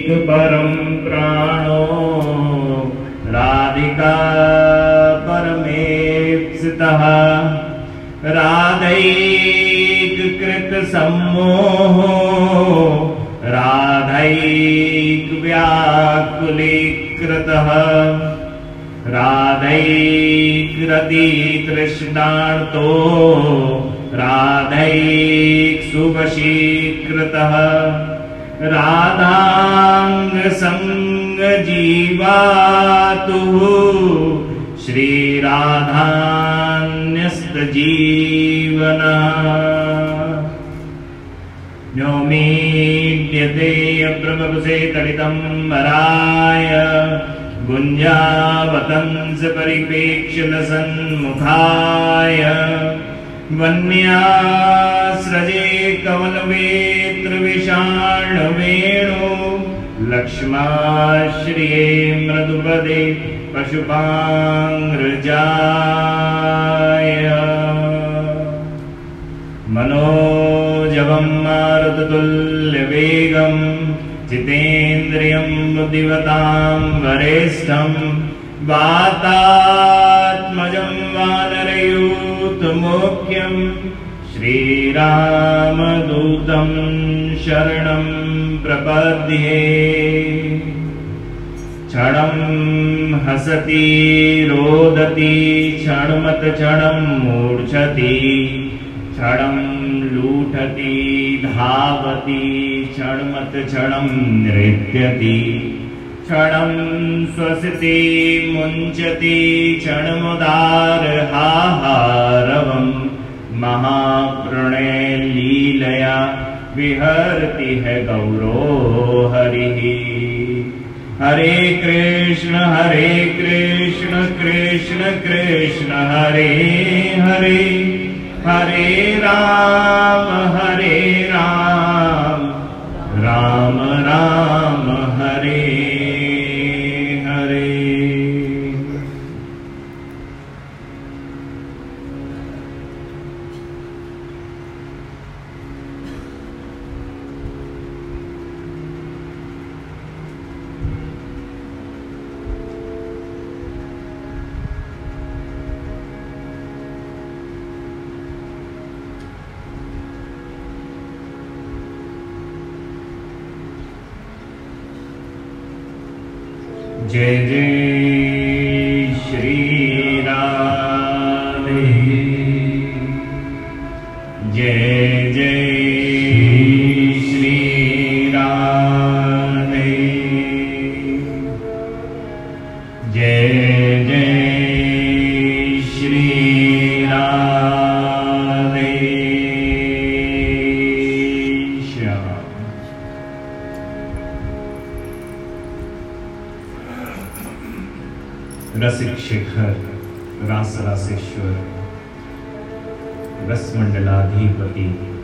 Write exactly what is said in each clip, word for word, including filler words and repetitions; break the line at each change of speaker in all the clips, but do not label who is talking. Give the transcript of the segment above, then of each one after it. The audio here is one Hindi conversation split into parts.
राधैक परम प्राणो राधिका परमेप्सितः राधैक कृत सम्मोहो राधैक व्याकुलीकृतः राधैक रति तृष्णार्तो राधैक सुवशीकृतः राधांग संग जीवातुः श्री राधान्यस्त जीवनः न्योमीड्यते प्रभवसे तडितं वराय गुञ्जावतंस परिपेक्ष्य लसन्मुखाय वन्यास्रजे कमलवेत्र विषाणवेणो लक्ष्माश्रिये मृदुपदे पशुपाङ्ग्रजाय मनोजवं मारुततुल्यवेगं जितेन्द्रियं बुद्धिमतां वरिष्ठं वातात्मजं वानरयूथमुख्यं श्रीरामदूतं शरणं प्रपद्ये। क्षणं हसति रोदति क्षणमत क्षणं मूर्छति क्षणं लूठति धावति क्षणमत क्षणं नृत्यति क्षणं स्वसति मुञ्चति क्षणमुदारहाहारवं महाप्रणय लीलया विहरति है गौरो हरिः। हरे कृष्ण हरे कृष्ण कृष्ण कृष्ण हरे हरे हरे राम हरे राम राम राम हरे हरे। जय जय श्री राधे जय जय श्री राधे जय जय श्री राधे श्याम। रसिक शेखर रास रासेश्वर रसमंडलाधिपति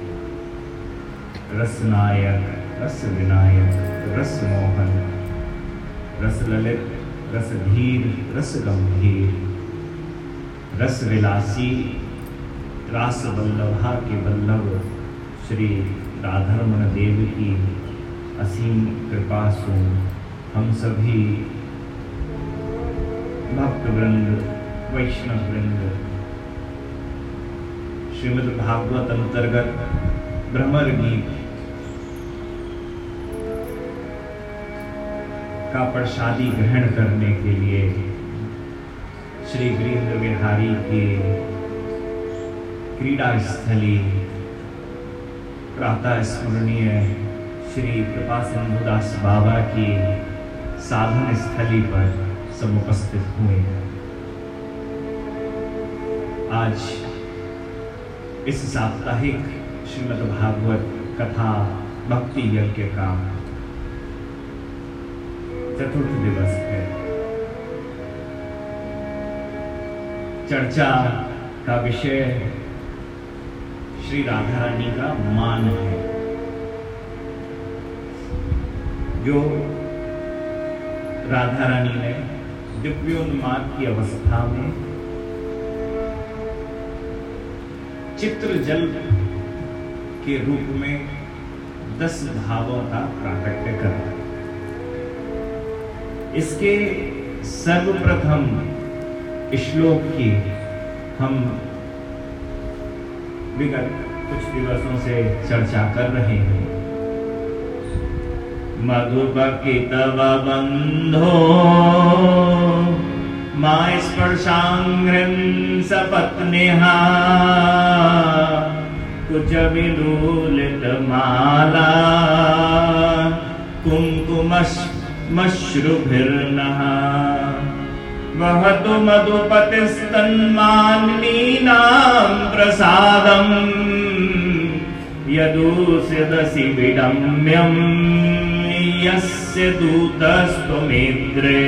रसनायक रस विनायक रस मोहन रस ललित रस धीर रस गंभीर रस विलासी रास वल्लभा के वल्लभ श्री राधारमण देव की असीम कृपा से हम सभी भक्त वृंद वैष्णव वृंद श्रीमद् भागवत अंतर्गत भ्रमर गीत का प्रसादी ग्रहण करने के लिए श्री वीरेंद्र विहारी के क्रीड़ा स्थली प्रातः स्मरणीय श्री कृपा सिंधुदास बाबा की साधन स्थली पर सब उपस्थित हुए। आज इस साप्ताहिक श्रीमद् भागवत कथा भक्ति यज्ञ का चतुर्थ दिवस है। चर्चा का विषय श्री राधा रानी का मान है, जो राधा रानी ने दिव्योन्माद की अवस्था में चित्र जल के रूप में दस भावों का प्राकट्य करा। इसके सर्वप्रथम श्लोक की हम विगत कुछ दिवसों से चर्चा कर रहे हैं। मधुपकी तव बंधो मा स्पर्शांग्रं सपत्न्यहा कुच विलूलित माला कुंकुमश्रुभिर्नः वहतु मधुपतिस्तन्मानिनीनां प्रसादम् यदुषदसि विडम्यं यस्य दूतस्त्वमेद्रे।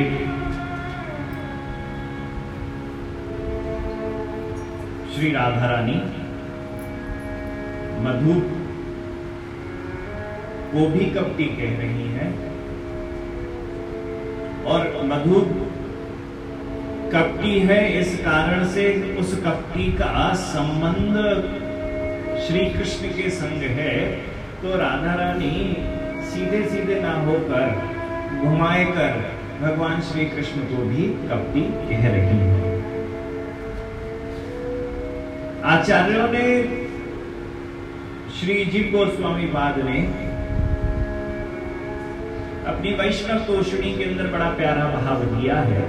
श्री राधा रानी मधु को भी कपटी कह रही है, और मधु कपटी है इस कारण से उस कपटी का संबंध श्री कृष्ण के संग है। तो राधा रानी सीधे सीधे ना होकर घुमाए कर भगवान श्री कृष्ण को भी कपटी कह रही है। आचार्यों ने, श्री जीव गोस्वामी पाद ने अपनी वैष्णव तोषणी के अंदर बड़ा प्यारा भाव दिया है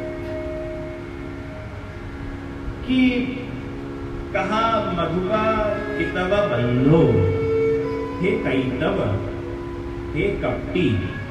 कि कहा मधुका कितव बंधो, हे कैतव, हे कपटी।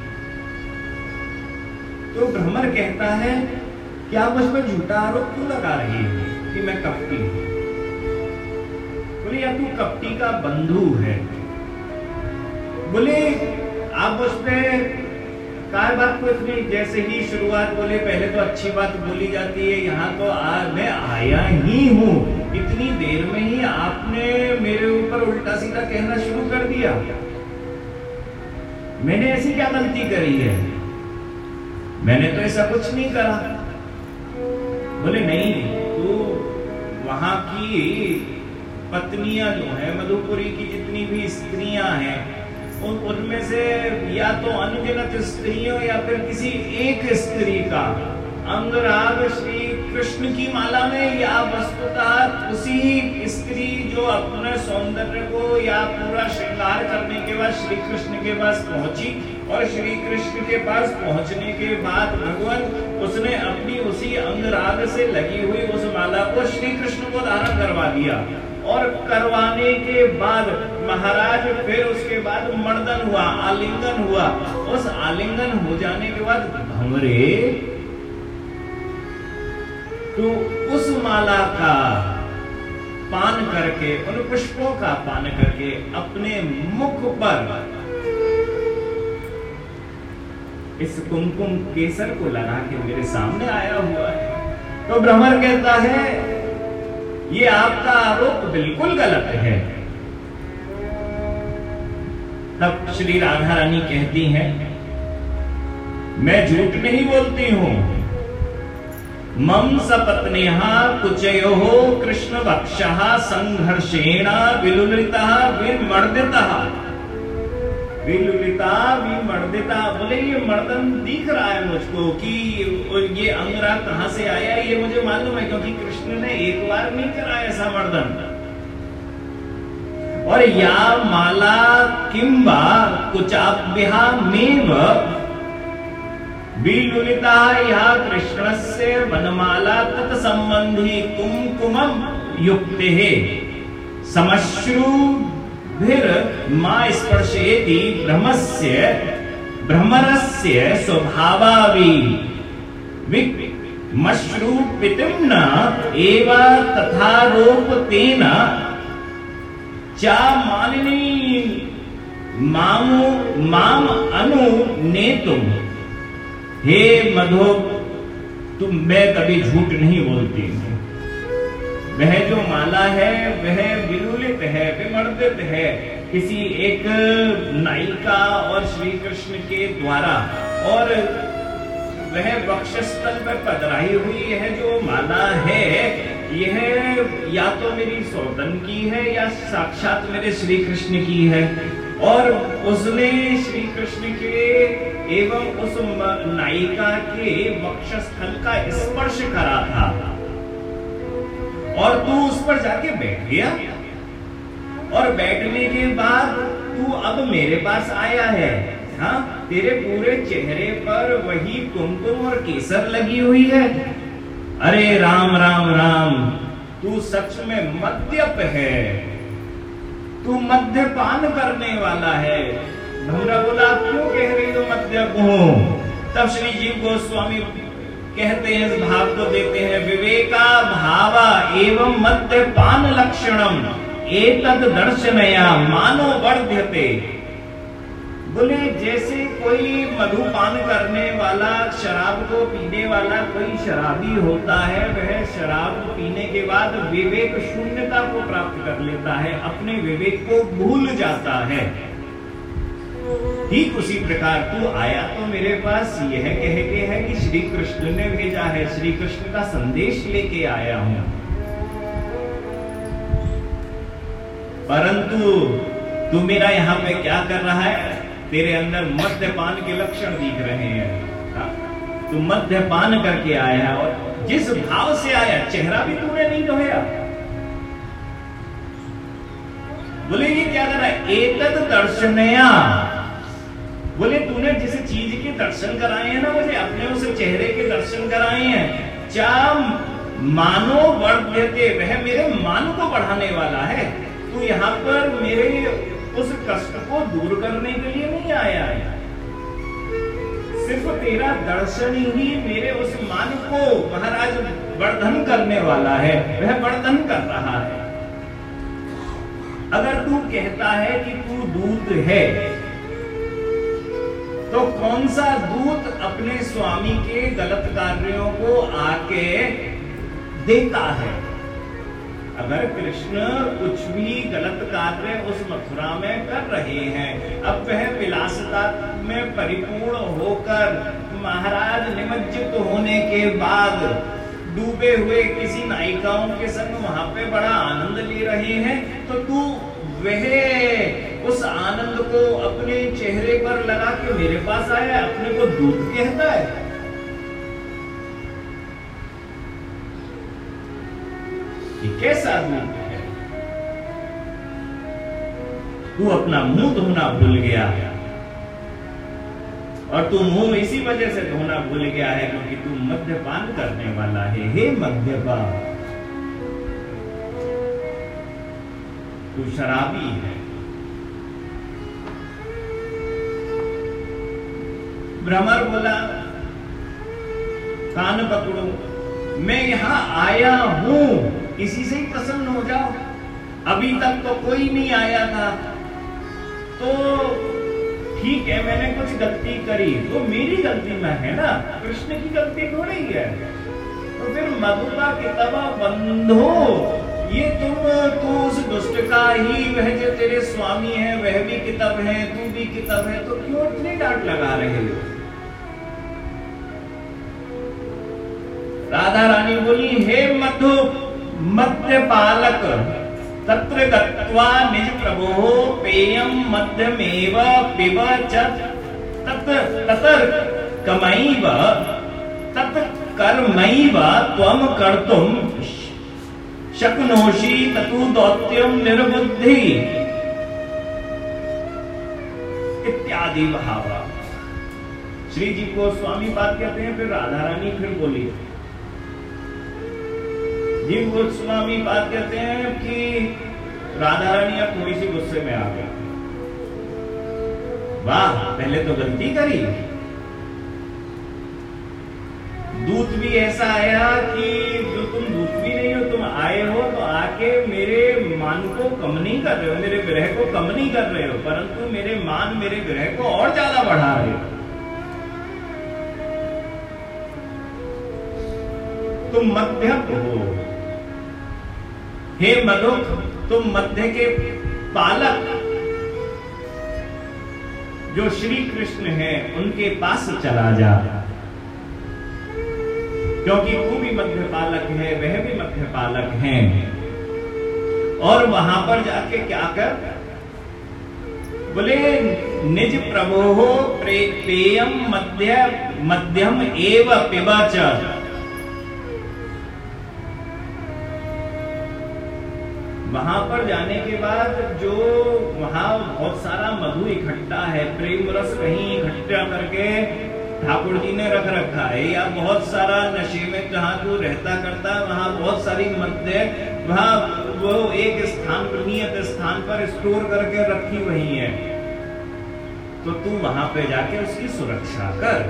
तो भ्रमर कहता है कि आप मुझ पर झूठा आरोप क्यों लगा रही हो कि मैं कपटी हूं? बोले या तू कपटी का बंधु है। बोले आप उस पे काय बात को इतनी, जैसे ही शुरुआत बोले पहले तो अच्छी बात बोली जाती है, यहाँ तो आ, मैं आया ही हूँ, इतनी देर में ही आपने मेरे ऊपर उल्टा सीधा कहना शुरू कर दिया। मैंने ऐसी क्या गलती करी है? मैंने तो ऐसा कुछ नहीं करा। बोले नहीं, तो वहां की पत्नियां जो है मधुपुरी की जितनी भी स्त्रियां हैं उन उनमें से या तो अनगिनत स्त्रियों या फिर किसी एक स्त्री का अंगराग श्री कृष्ण की माला में, या वस्तुतः उसी स्त्री जो अपने सौंदर्य को या पूरा श्रृंगार करने के बाद श्री कृष्ण के पास पहुंची, और श्री कृष्ण के पास पहुंचने के बाद भगवान उसने अपनी उसी अंगराग से लगी हुई उस माला को श्री कृष्ण को धारण करवा दिया। और करवाने के बाद महाराज फिर उसके बाद मर्दन हुआ, आलिंगन हुआ। उस आलिंगन हो जाने के बाद भंवरे तो उस माला का पान करके, उन पुष्पों का पान करके अपने मुख पर इस कुमकुम केसर को लगा के मेरे सामने आया हुआ है। तो भ्रमर कहता है ये आपका आरोप बिल्कुल गलत है। तब श्री राधा रानी कहती हैं मैं झूठ नहीं बोलती हूं। मम सपत्न्यः कुचयोः कृष्ण वक्षः संघर्षेण विलुलितः विमर्दितः। विलुलिता विमर्दिता, बोले ये मर्दन दिख रहा है मुझको कि ये अंगराग कहां से आया, ये मुझे मालूम है क्योंकि कृष्ण ने एक बार नहीं करा ऐसा मर्दन। और या माला किंबा कुचाभ्यामेव विलुलिता यह कृष्णस्य वनमाला तत्संबंधी कुमकुमं युक्ते समश्रु फिर मा स्पर्शेति ब्रह्मस्य ब्रह्मरस्य स्वभावावि विमश्रूपितिं न एव तथारोपतेन चा मानिनी मामु माम अनु नेतुम। हे मधु, तुम मैं कभी झूठ नहीं बोलती हूं। वह जो माला है वह विलुलित है, विमर्दित है किसी एक नायिका और श्री कृष्ण के द्वारा, और वह वक्षस्थल पर पधराई हुई यह जो माला है यह या तो मेरी सौतन की है या साक्षात मेरे श्री कृष्ण की है। और उसने श्री कृष्ण के एवं उस नायिका के वक्षस्थल का स्पर्श करा था और तू उस पर जाके बैठ गया और बैठने के बाद तू अब मेरे पास आया है। हाँ, तेरे पूरे चेहरे पर वही कुमकुम और केसर लगी हुई है। अरे राम राम राम, तू सच में मद्यप है, तू मद्यपान करने वाला है। भमरा बोला, क्यों कह रही हो मद्यप हूं? तब श्री जीव गोस्वामी कहते हैं, इस भाव को देते हैं, विवेका भावा एवं मद्यपान लक्षणम एतद दर्शनया मानो वर्ध्यते। बोले जैसे कोई मधुपान करने वाला, शराब को पीने वाला कोई शराबी होता है, वह शराब पीने के बाद विवेक शून्यता को प्राप्त कर लेता है, अपने विवेक को भूल जाता है। ठीक उसी प्रकार तू आया तो मेरे पास यह कह के है कि श्री कृष्ण ने भेजा है, श्री कृष्ण का संदेश लेके आया हूं। परंतु तू मेरा यहाँ पे क्या कर रहा है? तेरे अंदर मद्यपान के लक्षण दिख रहे हैं। तू मद्यपान करके आया और जिस भाव से आया, चेहरा भी तूने नहीं धोया। बोले ये क्या कर रहा है? एतद दर्शनया। बोले तूने जिस चीज के दर्शन कराए हैं ना मुझे, अपने उस चेहरे के दर्शन कराए हैं, चा मानो वर्ध्यते, वह मेरे मान को बढ़ाने वाला है। तू यहाँ पर मेरे उस कष्ट को दूर करने के लिए नहीं आया है, सिर्फ तेरा दर्शन ही मेरे उस मान को महाराज वर्धन करने वाला है, वह वर्धन कर रहा है। अगर तू कहता है कि तू दूत है, तो कौन सा दूत अपने स्वामी के गलत कार्यों को आके देता है? अगर कृष्ण कुछ भी गलत कार्य उस मथुरा में कर रहे हैं, अब वह विलासता में परिपूर्ण होकर महाराज निमज्जित होने के बाद डूबे हुए किसी नायिकाओं के संग वहां पे बड़ा आनंद ले रहे हैं, तो तू वह उस आनंद को अपने चेहरे पर लगा के मेरे पास आया, अपने को दूत कहता है। कैसा दूत है? तू अपना मुंह धोना भूल गया, और तू मुंह इसी वजह से धोना भूल गया है क्योंकि तू मद्यपान करने वाला है। हे मद्यपान, तू शराबी है। भ्रमर बोला, कान पकड़ो, मैं यहां आया हूं, इसी से ही प्रसन्न हो जाओ। अभी तक तो कोई नहीं आया था, तो ठीक है मैंने कुछ गलती करी तो मेरी गलती में है ना, कृष्ण की गलती थोड़ी है। तो फिर मधुका किताबा बंधो, ये तुम तू उस दुष्ट का ही, वह जो तेरे स्वामी है वह भी किताब है, तू भी किताब है, तो क्यों इतनी डांट लगा रहे हो? राधा रानी बोली, हे मधु मध्य पालक, तत्र गत्वा निज प्रभो पेयम मध्यमेव पिब च तत् ततर कमैव तत् कर्मैव त्वं कर्तुं शक्नोषि ततु दौत्यम निर्बुद्धि इत्यादि भावा। श्री जी को स्वामी बात कहते हैं। फिर राधा रानी फिर बोली, जीव गोस्वामी बात कहते हैं कि राधा रानी अब थोड़ी सी गुस्से में आ गई। वाह, पहले तो गलती करी, दूत भी ऐसा आया कि जो तुम दूत भी नहीं हो, तुम आए हो तो आके मेरे मान को कम नहीं कर रहे हो, मेरे विरह को कम नहीं कर रहे हो, परंतु मेरे मान मेरे विरह को और ज्यादा बढ़ा रहे हो। तुम मध्यम हो, हे मधुक, तुम मध्य के पालक जो श्री कृष्ण है उनके पास चला जा, क्योंकि तू भी मध्य पालक है, वह भी मध्य पालक हैं। और वहां पर जाके क्या कर, बोले निज प्रभो पेयम मध्य मध्यम एव पिबच। वहां पर जाने के बाद जो वहां बहुत सारा मधु इकट्ठा है, प्रेम रस कहीं इकट्ठा करके ठाकुर जी ने रख रखा है, या बहुत सारा नशे में जहां तू रहता करता वहां बहुत सारी मध्य वहां वो एक स्थान पर नियत स्थान पर स्टोर करके रखी हुई है, तो तू वहां पे जाके उसकी सुरक्षा कर।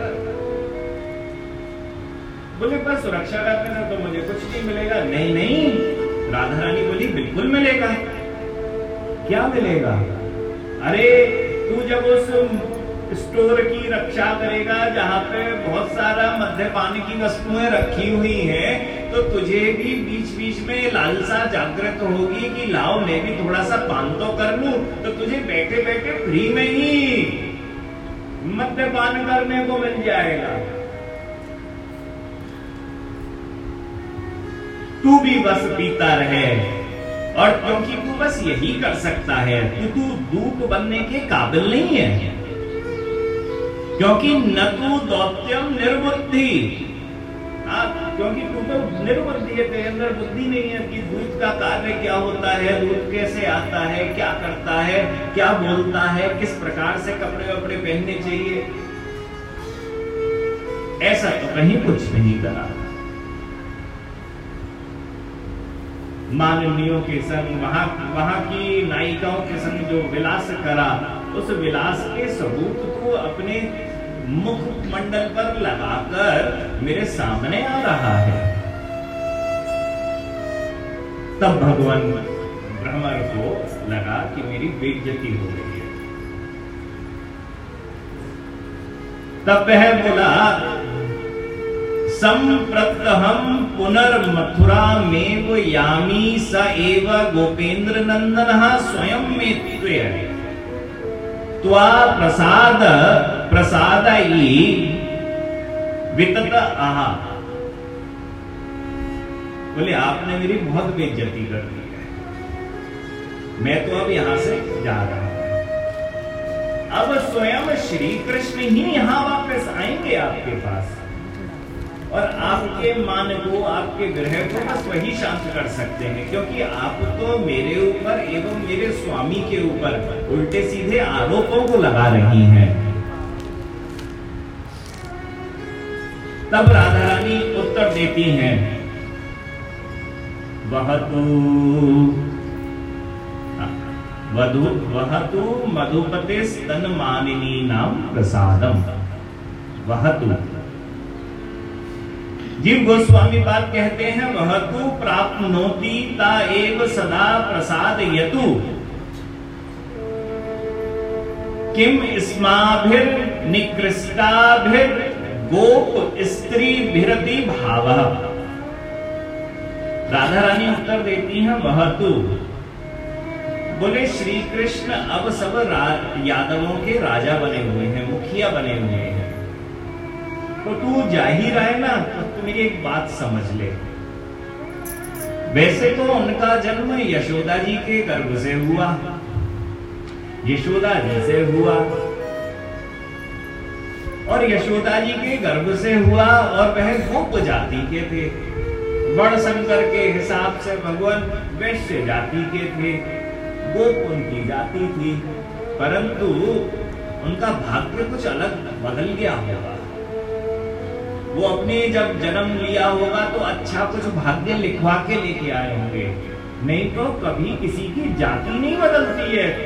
बोले पर सुरक्षा करने से तो मुझे कुछ नहीं मिलेगा। नहीं नहीं, राधा रानी बोली बिल्कुल मिलेगा। क्या मिलेगा? अरे तू जब उस स्टोर की रक्षा करेगा जहां पे बहुत सारा मद्यपान की वस्तुएं रखी हुई है, तो तुझे भी बीच बीच में लालसा जागृत होगी कि लाओ मैं भी थोड़ा सा पान तो कर लूं, तो तुझे बैठे बैठे फ्री में ही मद्यपान करने को मिल जाएगा। तू भी बस पीता रहे, और क्योंकि तू बस यही कर सकता है, तू तू दूत बनने के काबिल नहीं है, क्योंकि न तू दौत्यम निर्बुद्धि, क्योंकि तू तो निर्बुद्धि है, तेरे अंदर बुद्धि नहीं है कि दूत का कार्य क्या होता है, दूत कैसे आता है, क्या करता है, क्या बोलता है, किस प्रकार से कपड़े वपड़े पहनने चाहिए, ऐसा तो कहीं कुछ नहीं करा। माननीयों के संग वहां वहां की नायिकाओं के संग जो विलास करा, उस विलास के सबूत को अपने मुख मंडल पर लगाकर मेरे सामने आ रहा है। तब भगवान भ्रमर को लगा कि मेरी बेइज्जती हो गई है। तब वह बोला संप्रतहम पुनर्मथुरा में वो यामी स एव गोपेंद्र नंदन स्वयं में त्वय त्वा प्रसाद प्रसादई वितत आहा। बोले आपने मेरी बहुत बेइज्जती कर दी है, मैं तो अब यहां से जा रहा हूं। अब स्वयं श्री कृष्ण ही यहां वापस आएंगे आपके पास, और आपके मान को, आपके ग्रह को बस वही शांत कर सकते हैं, क्योंकि आप तो मेरे ऊपर एवं मेरे स्वामी के ऊपर उल्टे सीधे आरोपों को लगा रही हैं। तब राधा रानी उत्तर देती हैं, वह तो वधु वह तो मधुपते स्तन मानिनी नाम प्रसादम। वह तो जीव गोस्वामी बात कहते हैं, वह तू प्राप्नोति ता एव सदा प्रसाद यतु किम स्माभिर निकृष्टाभिर गोप स्त्री भिरति भाव। राधा रानी उत्तर देती हैं, वह तू बोले श्री कृष्ण अब सब यादवों के राजा बने हुए हैं, मुखिया बने हुए हैं, तो तू जा ही रहा है ना, तो तू मेरी एक बात समझ ले। वैसे तो उनका जन्म यशोदा जी के गर्भ से हुआ, यशोदा जी से हुआ, और यशोदा जी के गर्भ से हुआ, और वह गोप जाति के थे। बड़ शंकर के हिसाब से भगवान वैश्य जाति के थे, गोप उनकी जाति थी, परंतु उनका भाग्य कुछ अलग बदल गया होगा। वो अपने जब जन्म लिया होगा तो अच्छा कुछ भाग्य लिखवा के लेके आए होंगे, नहीं तो कभी किसी की जाति नहीं बदलती है।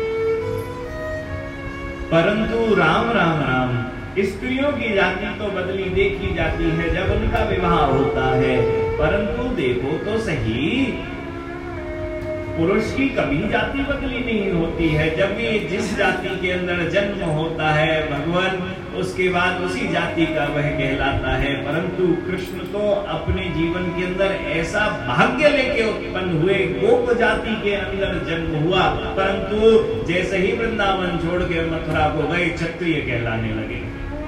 परंतु राम राम राम, स्त्रियों की जाति तो बदली देखी जाती है जब उनका विवाह होता है, परंतु देखो तो सही, पुरुष की कभी जाति बदली नहीं होती है। जब भी जिस जाति के अंदर जन्म होता है भगवान, उसके बाद उसी जाति का वह कहलाता है। परंतु कृष्ण तो अपने जीवन के अंदर ऐसा भाग्य लेके उत्पन्न हुए, गोप जाति के अंदर जन्म हुआ, परंतु जैसे ही वृंदावन छोड़ के मथुरा को गए, क्षत्रिय कहलाने लगे।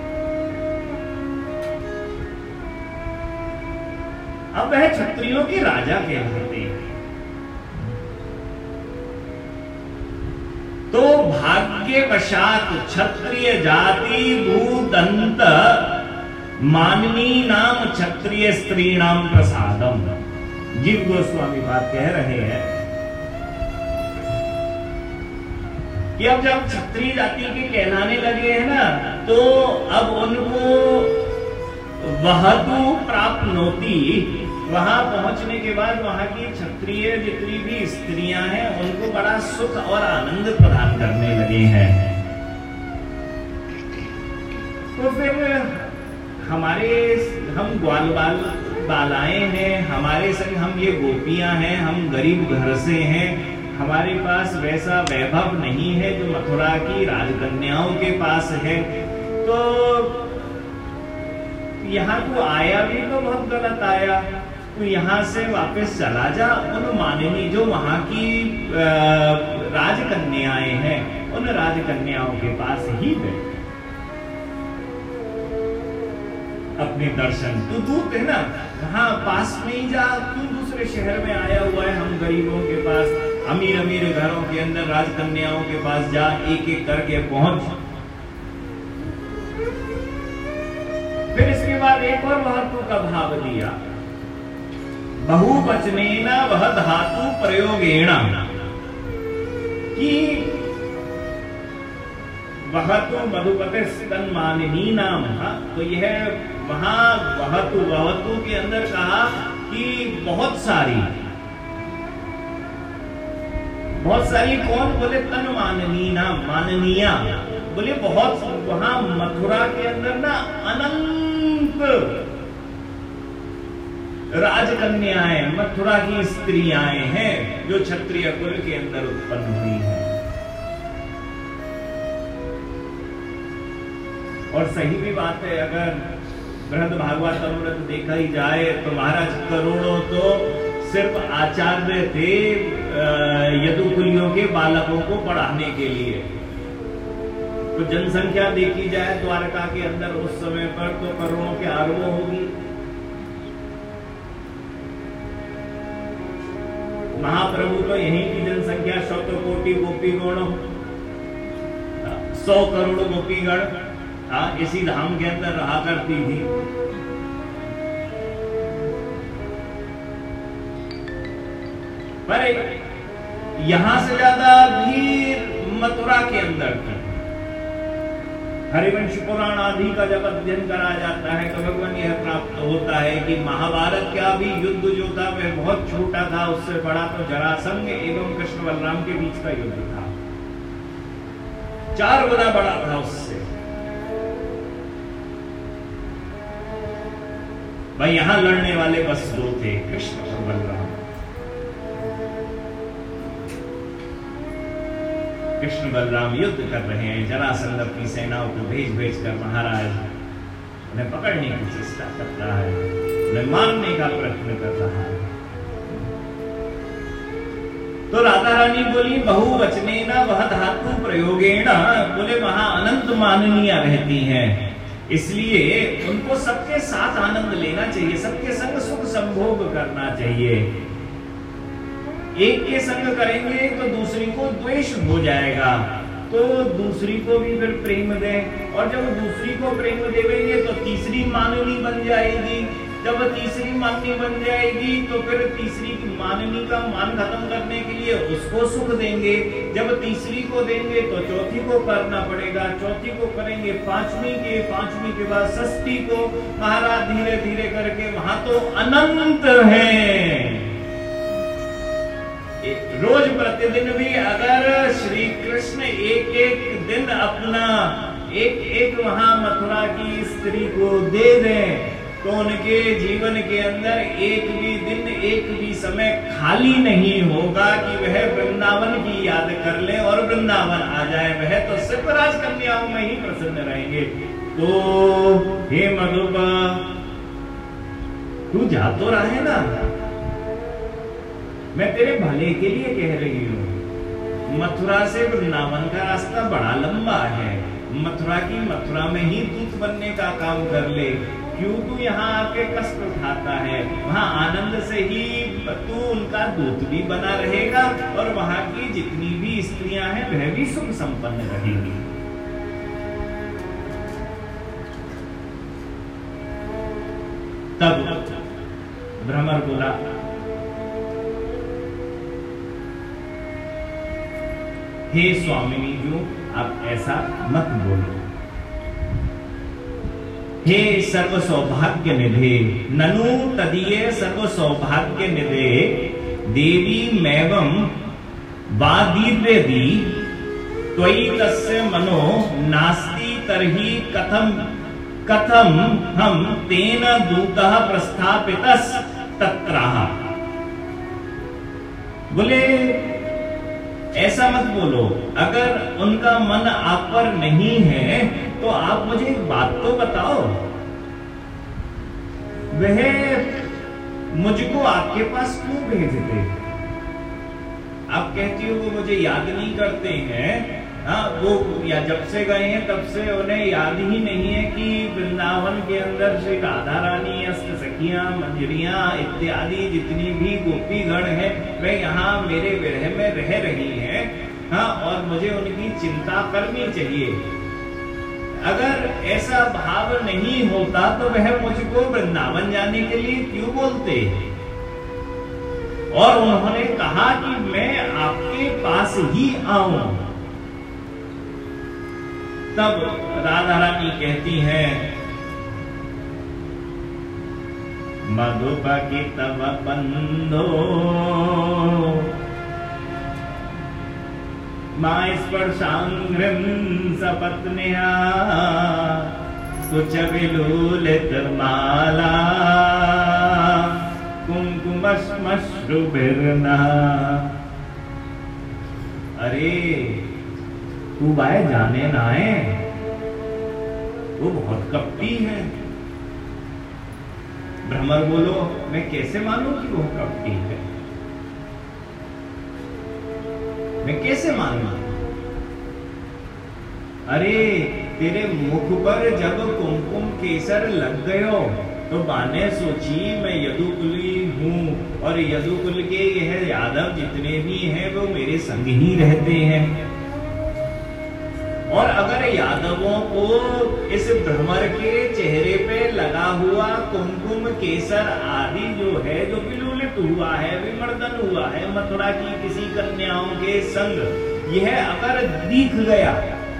अब वह क्षत्रियों के राजा कहलाते हैं। तो भाग्य के पश्चात क्षत्रिय जाति भूदंत माननी नाम क्षत्रिय स्त्री नाम प्रसादम। जीव गोस्वामी बात कह रहे हैं कि अब जब क्षत्रिय जाति के कहलाने लगे हैं ना, तो अब उनको वहतु प्राप्नोति, वहां पहुंचने के बाद वहां की क्षत्रिय जितनी भी स्त्रियां हैं उनको बड़ा सुख और आनंद प्रदान करने लगे हैं। तो फिर हमारे हम ग्वाल बाल बालाएं हैं, हमारे संग हम ये गोपियां हैं, हम गरीब घर से हैं, हमारे पास वैसा वैभव नहीं है जो मथुरा की राजकन्याओं के पास है। तो यहाँ तू आया भी तो बहुत गलत आया, तू यहाँ से वापस चला जा, उन माननी जो वहां की राजकन्याएं हैं उन राजकन्याओं के पास ही गए अपने दर्शन। तू दूर है ना, वहां पास में ही जा, क्यों दूसरे शहर में आया हुआ है? हम गरीबों के पास, अमीर अमीर घरों के अंदर राजकन्याओं के पास जा, एक एक करके पहुंच। फिर इसके बाद एक और महत्व का भाव दिया, बहुवचनेन वह धातु प्रयोगेण, कि वह तो मधुपते स्तन माननी नाम। तो यह वहां वहतु वहतु के अंदर कहा कि बहुत सारी बहुत सारी कौन? बोले तन माननी नाम, माननीया, बोले बहुत। वहां मथुरा के अंदर ना अनंत राजकन्याएं, मथुरा की स्त्रियां हैं जो क्षत्रिय कुल के अंदर उत्पन्न हुई हैं। और सही भी बात है, अगर बृहद भागवत अमृत देखा ही जाए तो महाराज करोड़ों तो सिर्फ आचार्य थे यदुकुलियों के बालकों को पढ़ाने के लिए। तो जनसंख्या देखी जाए द्वारका के अंदर उस समय पर तो करोड़ों के अरबों होगी। महाप्रभु तो यहीं की जनसंख्या शत कोटि गोपीगण, सौ करोड़ गोपीगण हाँ इसी धाम के अंदर रहा करती थी। पर यहां से ज्यादा भीड़ मथुरा के अंदर थी। हरिवंश पुराण आदि का जब अध्ययन करा जाता है तो भगवान यह प्राप्त होता है कि महाभारत का भी युद्ध जो था वह बहुत छोटा था, उससे बड़ा तो जरासंध एवं कृष्ण बलराम के बीच का युद्ध था, चार गुना बड़ा था उससे। भाई यहां लड़ने वाले बस दो थे, कृष्ण और बलराम। कृष्ण बलराम युद्ध कर रहे हैं, जरासंध अपनी सेनाओं को भेज भेज कर महाराज उन्हें पकड़ने की चेष्टा कर रहा है, उन्हें मारने का प्रयत्न कर रहा है। तो राधा रानी बोली बहुवचनेन वह धातु प्रयोगेण, बोले वहां अनंत माननिया रहती हैं, इसलिए उनको सबके साथ आनंद लेना चाहिए, सबके संग सुख संभोग करना चाहिए। एक के संग करेंगे तो दूसरी को द्वेष हो जाएगा, तो दूसरी को भी फिर प्रेम दें, और जब दूसरी को प्रेम देवेंगे तो तीसरी माननी बन जाएगी, जब तीसरी माननी बन जाएगी तो फिर तीसरी की माननी का मान खत्म करने के लिए उसको सुख देंगे, जब तीसरी को देंगे तो चौथी को करना पड़ेगा, चौथी को करेंगे पांचवी के, पांचवी के बाद षष्ठी को। महाराज धीरे धीरे करके वहां तो अनंत है। रोज प्रतिदिन भी अगर श्री कृष्ण एक एक दिन अपना एक एक वहां मथुरा की स्त्री को दे दें तो उनके जीवन के अंदर एक भी दिन एक भी समय खाली नहीं होगा कि वह वृंदावन की याद कर ले और वृंदावन आ जाए। वह तो सिर्फ राजकन्याओं में ही प्रसन्न रहेंगे। तो हे मधुबा तू जा तो रहा है ना, मैं तेरे भले के लिए कह रही हूं। मथुरा से वृंदावन का रास्ता बड़ा लंबा है, मथुरा की मथुरा में ही दूत बनने का काम कर ले। क्यों तू यहाँ आके कष्ट उठाता है? वहां आनंद से ही तू उनका दूत भी बना रहेगा और वहां की जितनी भी स्त्रियां हैं वह भी सुख संपन्न रहेंगी। तब भ्रमर बोला, हे स्वामिनी जो आप ऐसा मत बोलो। हे सर्व सौभाग्य निधे ननु तदीय सर्व सौभाग्य निधे देवी मैवम वादीर्यदि त्वयि तस्य मनो नास्ति तरहि कथम कथम हम तेन दूतः प्रस्थापितस् तत्राह। बोले ऐसा मत बोलो, अगर उनका मन आप पर नहीं है तो आप मुझे एक बात तो बताओ, वह मुझको आपके पास क्यों भेजते? आप कहती हो वो मुझे याद नहीं करते हैं। हाँ, वो या जब से गए हैं तब से उन्हें याद ही नहीं है कि वृंदावन के अंदर श्री राधा रानी, अष्ट सखियां, मंजरियां इत्यादि जितनी भी गोपीगण हैं वे यहाँ मेरे विरह में रह रही हैं। हाँ, और मुझे उनकी चिंता करनी चाहिए। अगर ऐसा भाव नहीं होता तो वह मुझको वृंदावन जाने के लिए क्यों बोलते? और उन्होंने कहा कि मैं आपके पास ही आऊं। तब राधा रानी कहती हैं, मधुपकी तव बंधो माय स्पर्शांघ्रिं सपत्न्या कुछ विलुलित माला कुंकुमश्मश्रुभिर्ना। अरे तू बाय जाने ना है, वो बहुत कपटी है। भ्रमर बोलो, मैं कैसे मानूं कि वो कपटी है? मैं कैसे मानूं? अरे तेरे मुख पर जब कुमकुम केसर लग गयो तो माने सोची मैं यदुकुली हूं और यदुकुल के यह यादव जितने भी हैं वो मेरे संग ही रहते हैं। और अगर यादवों को इस भ्रमर के चेहरे पे लगा हुआ कुमकुम केसर आदि जो है, जो विलुलित हुआ है, विमर्दन हुआ है मथुरा की किसी कन्याओं के संग, यह अगर दिख गया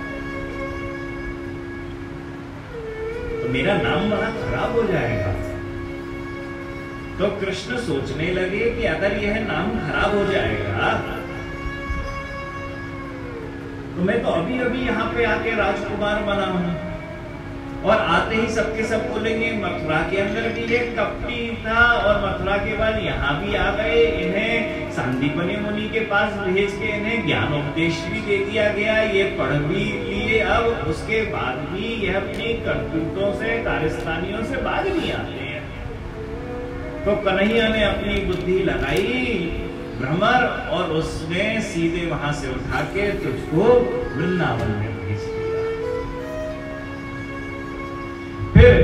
तो मेरा नाम बड़ा खराब हो जाएगा। तो कृष्ण सोचने लगे कि अगर यह नाम खराब हो जाएगा तो मैं तो अभी अभी यहाँ पे आके राजकुमार बना हूं और आते ही सबके सब बोलेंगे मथुरा के अंदर भी एक कपटी था और मथुरा के बाद यहाँ भी आ गए, इन्हें सांदीपनि मुनि के पास भेज के इन्हें ज्ञानोपदेश भी दे दिया गया, ये पढ़ भी लिए, अब उसके बाद भी यह अपनी करतूतों से, कारस्तानियों से बाज नहीं आते हैं। तो कन्हैया ने अपनी बुद्धि लगाई भ्रमर और उसने सीधे वहां से उठा के तुझको वृंदावन में भेज दिया। फिर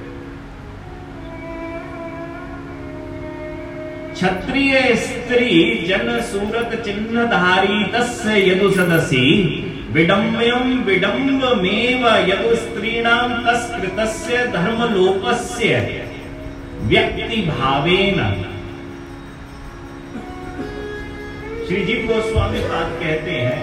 क्षत्रिय स्त्री जन सूरत चिन्हधारी तस्य यदु सदसी विडम्बयम विडम्बमेव यदु स्त्रीणाम तस्कृतस्य धर्मलोपस्य व्यक्ति भावेन। श्री जी गोस्वामी पाद कहते हैं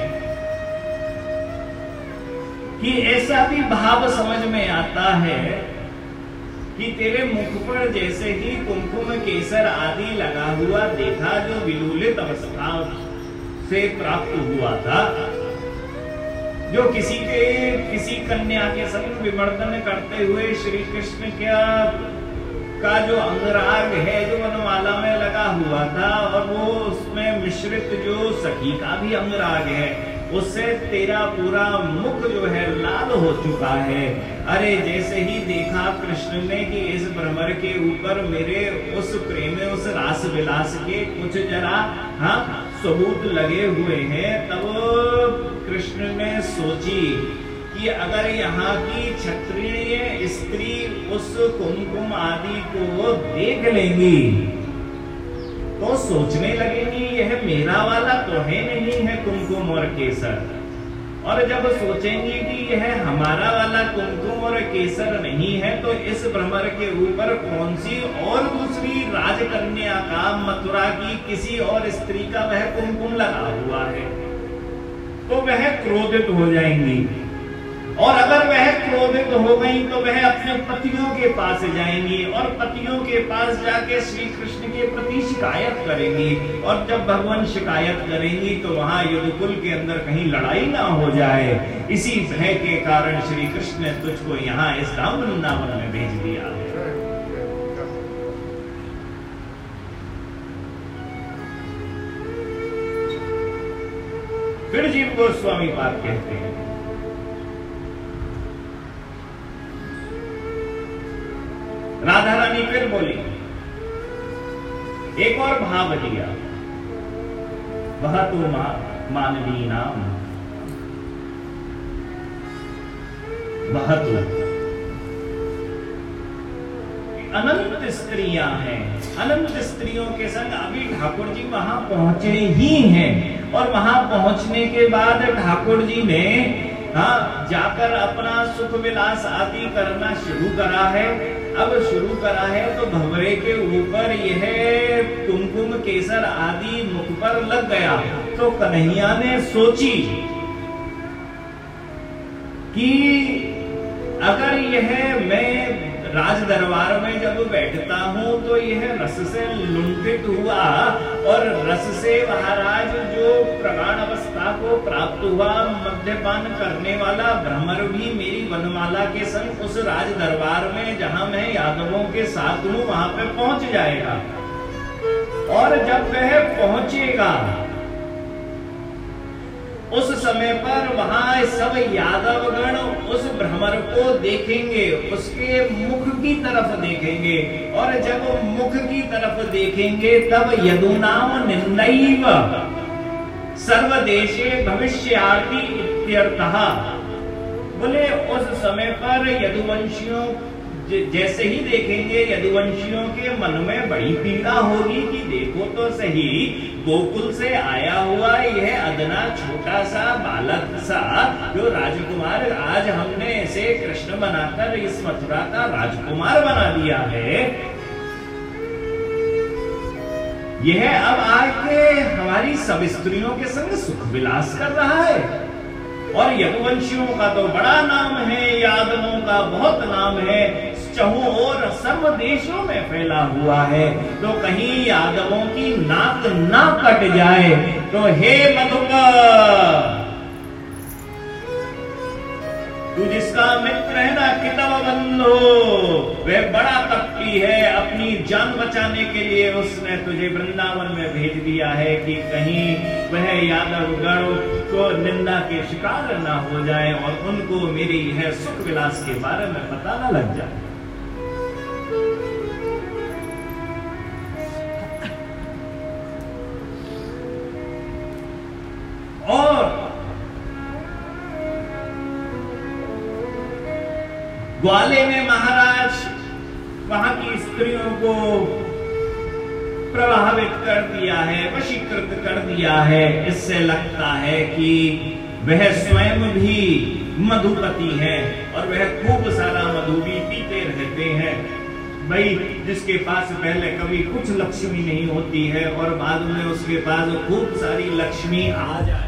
कि ऐसा भी भाव समझ में आता है कि तेरे मुख पर जैसे ही कुमकुम केसर आदि लगा हुआ देखा, जो विलुलित अवस्था से प्राप्त हुआ था, जो किसी के किसी कन्या के संग विमर्दन करते हुए श्री कृष्ण क्या का जो अंगराग है जो वनमाला में लगा हुआ था और वो उसमें मिश्रित जो सखी का भी अंगराग है, उससे तेरा पूरा मुख जो है लाल हो चुका है। अरे जैसे ही देखा कृष्ण ने कि इस भ्रमर के ऊपर मेरे उस प्रेम उस रास विलास के कुछ जरा हाँ सबूत लगे हुए हैं, तब कृष्ण ने सोची कि अगर यहाँ की क्षत्रिय स्त्री उस कुमकुम आदि को देख लेंगी तो सोचने लगेंगी यह मेरा वाला तो है नहीं है कुमकुम और केसर, और जब सोचेंगी कि यह हमारा वाला कुमकुम और केसर नहीं है तो इस भ्रमर के ऊपर कौन सी और दूसरी राजकन्या का, मथुरा की किसी और स्त्री का वह कुमकुम लगा हुआ है, तो वह क्रोधित हो जाएंगी। और अगर वह क्रोधित हो गई तो वह अपने पतियों के पास जाएंगी और पतियों के पास जाके श्री कृष्ण के प्रति शिकायत करेंगी, और जब भगवान शिकायत करेंगी तो वहां युद्धकुल के अंदर कहीं लड़ाई ना हो जाए, इसी भय के कारण श्री कृष्ण ने तुझको यहाँ इस धाम वृंदावन में भेज दिया है। फिर जीव गोस्वामी पाद कहते हैं, राधा रानी फिर बोली, एक और भाव दिया, वह तो मा, मानवी नाम, वह तो अनंत स्त्रियां हैं, अनंत स्त्रियों के संग अभी ठाकुर जी वहां पहुंचे ही हैं, और वहां पहुंचने के बाद ठाकुर जी ने हाँ जाकर अपना सुख विलास आदि करना शुरू करा है। अब शुरू करा है तो भंवरे के ऊपर यह कुमकुम केसर आदि मुख पर लग गया, तो कन्हैया ने सोची कि अगर यह मैं राज दरबार में जब बैठता हूं तो यह रस से लुंठित हुआ, और रस से महाराज जो प्रगाढ़ अवस्था को प्राप्त हुआ, मद्यपान करने वाला भ्रमर भी मेरी वनमाला के संग उस राज दरबार में जहां मैं यादवों के साथ हूं वहां पे पहुंच जाएगा, और जब वह पहुंचेगा उस समय पर वहां सब यादवगण उस भ्रमर को देखेंगे, उसके मुख की तरफ देखेंगे, और जब मुख की तरफ देखेंगे तब यदुनाम निर्णयव सर्वदेशे भविष्यार्ति इत्यर्थः। बोले उस समय पर यदुवंशियों जैसे ही देखेंगे यदुवंशियों के मन में बड़ी पीड़ा होगी कि देखो तो सही, गोकुल से आया हुआ यह अदना छोटा सा बालक सा जो राजकुमार, आज हमने इसे कृष्ण बनाकर इस मथुरा का राजकुमार बना दिया है, यह अब आके हमारी सब स्त्रियों के संग सुख विलास कर रहा है, और यदुवंशियों का तो बड़ा नाम है, यादवों का बहुत नाम है, चहुं ओर सर्व देशों में फैला हुआ है, तो कहीं यादवों की नाक ना कट जाए, तो हे मधुकर, तू जिसका मित्र है ना कितव बंधु, वह बड़ा कपटी है, अपनी जान बचाने के लिए उसने तुझे वृंदावन में भेज दिया है कि कहीं वह यादव गण को निंदा के शिकार ना हो जाए और उनको मेरी यह सुख विलास के बारे में पता ना लग जाए। और ग्वाले में महाराज वहां की स्त्रियों को प्रभावित कर दिया है, वशीकृत कर दिया है, इससे लगता है कि वह स्वयं भी मधुपति है और वह खूब सारा मधु भी पीते रहते हैं। भाई जिसके पास पहले कभी कुछ लक्ष्मी नहीं होती है और बाद में उसके पास खूब सारी लक्ष्मी आ जाए,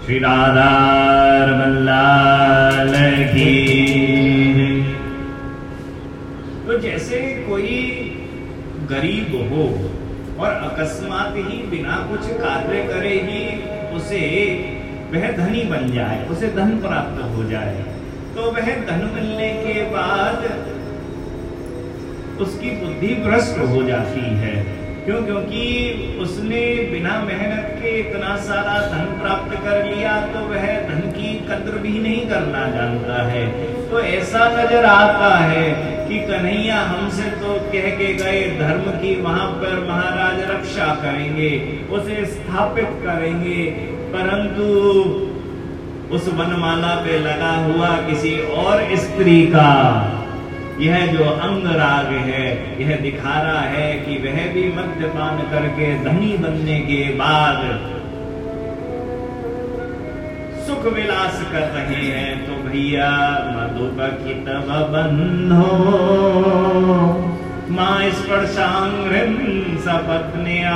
श्री राधा रमन लाल की। तो जैसे कोई गरीब हो और अकस्मात ही बिना कुछ कार्य करे ही उसे वह धनी बन जाए, उसे धन प्राप्त हो जाए, तो वह धन मिलने के बाद उसकी बुद्धि भ्रष्ट हो जाती है। क्यों? क्योंकि उसने बिना मेहनत के इतना सारा धन प्राप्त कर लिया तो वह धन की कद्र भी नहीं करना जानता है। तो ऐसा नजर आता है कि कन्हैया हमसे तो कह के गए धर्म की, वहां पर महाराज रक्षा करेंगे, उसे स्थापित करेंगे, परंतु उस वनमाला पे लगा हुआ किसी और स्त्री का यह जो अंग राग है, यह दिखा रहा है कि वह भी मद्यपान करके धनी बनने के बाद सुख विलास कर रहे हैं। तो भैया मधुपकी तब बंधो मां स्पर्शांग्रिम सपत्न्या।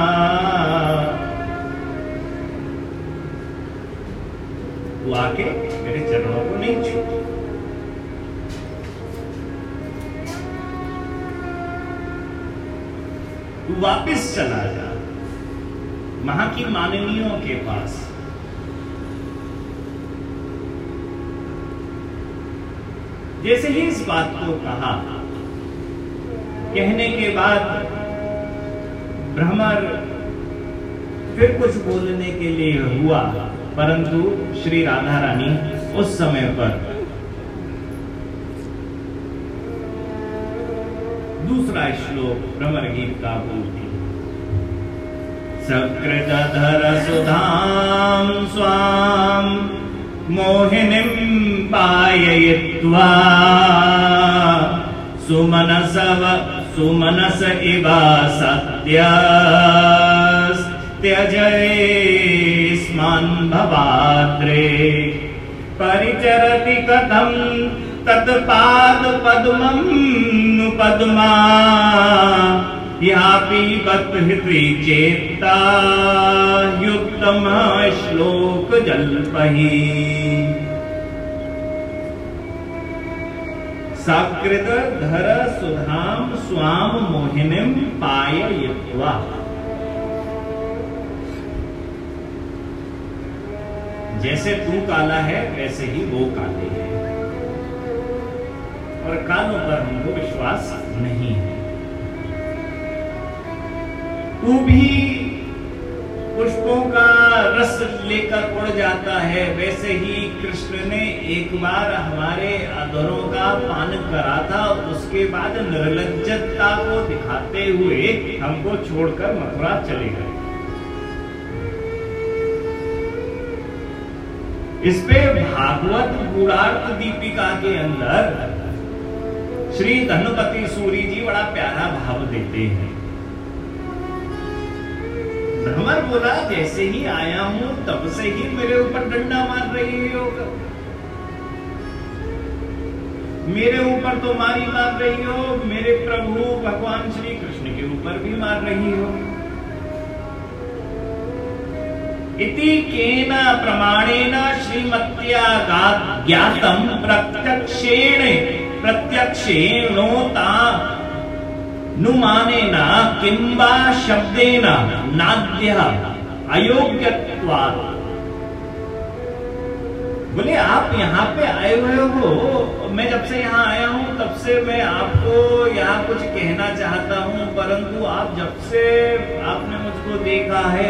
तू आके मेरे चरणों को नहीं छू, तू वापिस चला जा वहां की माननियों के पास। जैसे ही इस बात को कहा, कहने के बाद भ्रमर फिर कुछ बोलने के लिए हुआ, परंतु श्री राधा रानी उस समय पर दूसरा श्लोक भ्रमर गीत का बोलती। सकृतधर सुधाम स्वाम मोहिनीं पाययित्वा सुमनसव सुमनस इवा सत्या त्यजयेस्मान् भवाद्रे परिचरति कथं तत्पाद पद्मं पद्मा यापि बत्हृति चेता युक्तम श्लोक जल्पहि। सकृत धर सुधाम स्वाम मोहिनीं पाययित्वा। जैसे तू काला है वैसे ही वो काले हैं, और कालों पर हमको विश्वास नहीं है। तू भी पुष्पों का रस लेकर उड़ जाता है, वैसे ही कृष्ण ने एक बार हमारे अधरों का पान करा था, उसके बाद निर्लज्जता को दिखाते हुए हमको छोड़कर मथुरा चले गए। इस पे भागवत गूढ़ार्थ दीपिका के अंदर श्री धनुपति सूरी जी बड़ा प्यारा भाव देते हैं। भ्रमर बोला, जैसे ही आया हूं तब से ही मेरे ऊपर डंडा मार रही हो, मेरे ऊपर तो मारी मार रही हो, मेरे प्रभु भगवान श्री कृष्ण के ऊपर भी मार रही हो। इति केन प्रमाणेन श्रीमत्या ज्ञातम प्रत्यक्षेण प्रत्यक्षेणोता नुमानेन किंबा शब्देन नाद्य अयोग्यत्वात्। बोले आप यहाँ पे आए हुए हो, मैं जब से यहाँ आया हूँ तब से मैं आपको यहाँ कुछ कहना चाहता हूँ, परंतु आप जब से आपने मुझको देखा है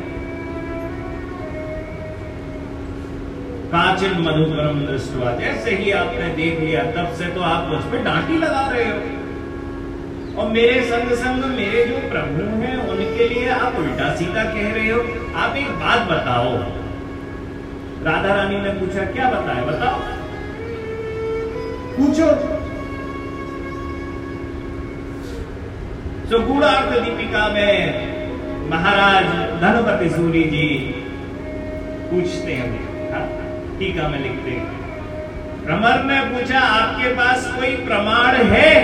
काचिन मधुकरम दृष्टवा, जैसे ही आपने देख लिया तब से तो आप मुझ पे डांटी लगा रहे हो, और मेरे संग संग मेरे जो प्रभु हैं उनके लिए आप उल्टा सीधा कह रहे हो। आप एक बात बताओ। राधा रानी ने पूछा, क्या बताए, बताओ, पूछो। तो गूढ़ार्थ दीपिका में महाराज धनुपति सूरी जी पूछते हैं, टीका में लिखते हैं, भ्रमर ने पूछा आपके पास कोई प्रमाण है?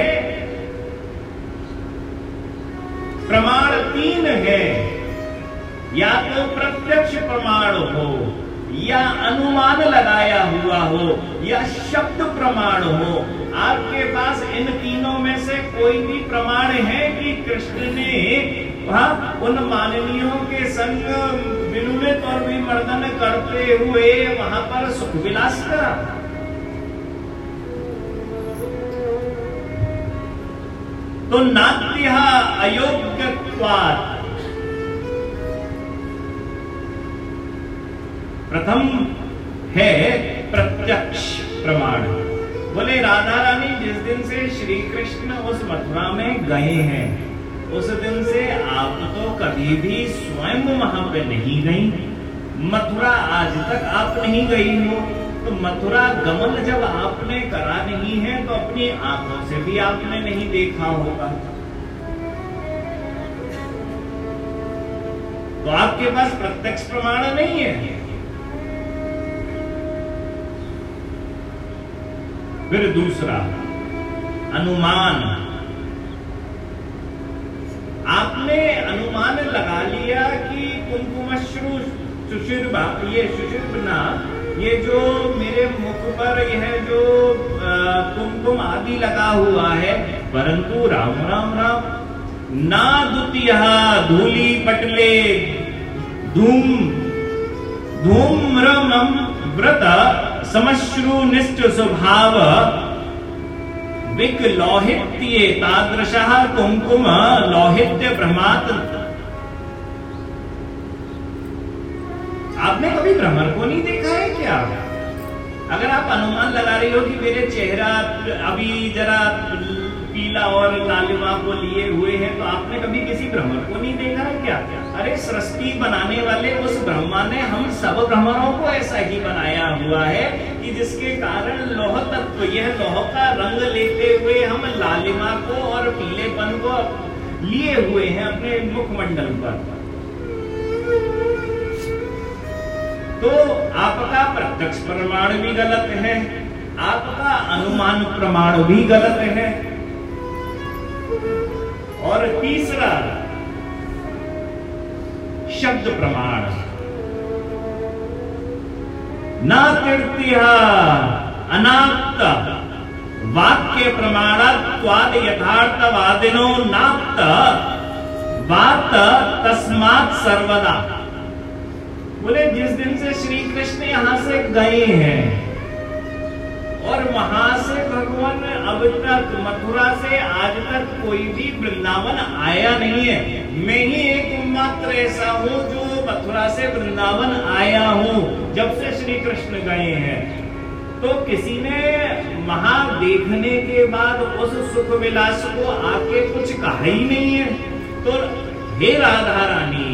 प्रमाण तीन है, या तो प्रत्यक्ष प्रमाण हो, या अनुमान लगाया हुआ हो या शब्द प्रमाण हो, आपके पास इन तीनों में से कोई भी प्रमाण है कि कृष्ण ने वहां उन माननीयों के संग विलुलित और विमर्दन करते हुए वहां पर सुख विलास करा? तो नात्य अयोग्यत्वात् प्रथम है प्रत्यक्ष प्रमाण। बोले राधा रानी जिस दिन से श्री कृष्ण उस मथुरा में गए हैं उस दिन से आप तो कभी भी स्वयं वहां पे नहीं गई, मथुरा आज तक आप नहीं गई हो, तो मथुरा गमन जब आपने करा नहीं है तो अपनी आंखों से भी आपने नहीं देखा होगा, तो आपके पास प्रत्यक्ष प्रमाण नहीं है। फिर दूसरा अनुमान, आपने अनुमान लगा लिया कि कुमकुमश्रु सुशिर्भा, ये सुशिर्भना, ये जो मेरे मुख पर यह जो कुमकुम आदि लगा हुआ है, परंतु राम राम राम ना द्वितीय धूली पटले धूम धूम्रमं व्रत समश्रु निष्ठ स्वभाव विक लौहित्ये तादृशः कुमकुम लौहित्य ब्रह्मात्। आपने कभी भ्रमर को नहीं देखा है क्या? अगर आप अनुमान लगा रही हो कि मेरे चेहरा अभी जरा पीला और लालिमा को लिए हुए हैं, तो आपने कभी किसी भ्रमर को नहीं देखा है क्या? अरे सृष्टि बनाने वाले उस ब्रह्मा ने हम सब भ्रमरों को ऐसा ही बनाया हुआ है कि जिसके कारण लौह तत्व, यह लौह का रंग लेते हुए हम लालिमा को और पीलेपन को लिए हुए हैं अपने मुखमंडल पर। तो आपका प्रत्यक्ष प्रमाण भी गलत है, आपका अनुमान प्रमाण भी गलत है। और तीसरा शब्द प्रमाण, न तृतीय अनाप्त वाक्य प्रमाणत्वाद यथार्थवादिनो नाप्त बात तस्मात् सर्वदा। बोले जिस दिन से श्री कृष्ण यहां से गए हैं और वहां से भगवान अब तक मथुरा से आज तक कोई भी वृंदावन आया नहीं है, मैं ही एक मात्र ऐसा हूं जो मथुरा से वृंदावन आया हूं जब से श्री कृष्ण गए हैं। तो किसी ने वहां देखने के बाद उस सुख विलास को आके कुछ कहा ही नहीं है। तो हे राधा रानी,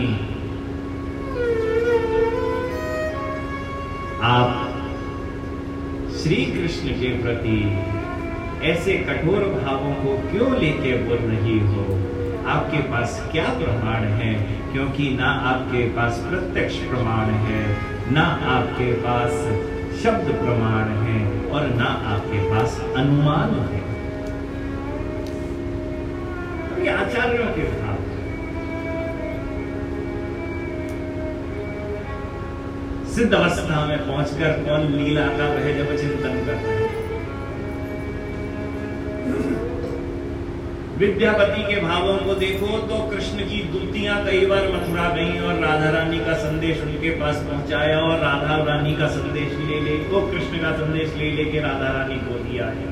आप श्री कृष्ण के प्रति ऐसे कठोर भावों को क्यों लेके बोल रही हो? आपके पास क्या प्रमाण है? क्योंकि ना आपके पास प्रत्यक्ष प्रमाण है, ना आपके पास शब्द प्रमाण है और ना आपके पास अनुमान है। तो ये आचार्यों के भाव। सिद्ध अवस्था में पहुंचकर कौन लीला का वह जब चिंतन करता है। विद्यापति के भावों को देखो तो कृष्ण की दूतियां कई बार मथुरा गई और राधा रानी का संदेश उनके पास पहुंचाया और राधा रानी का संदेश ले ले तो कृष्ण का संदेश ले लेके राधा रानी को दिया है।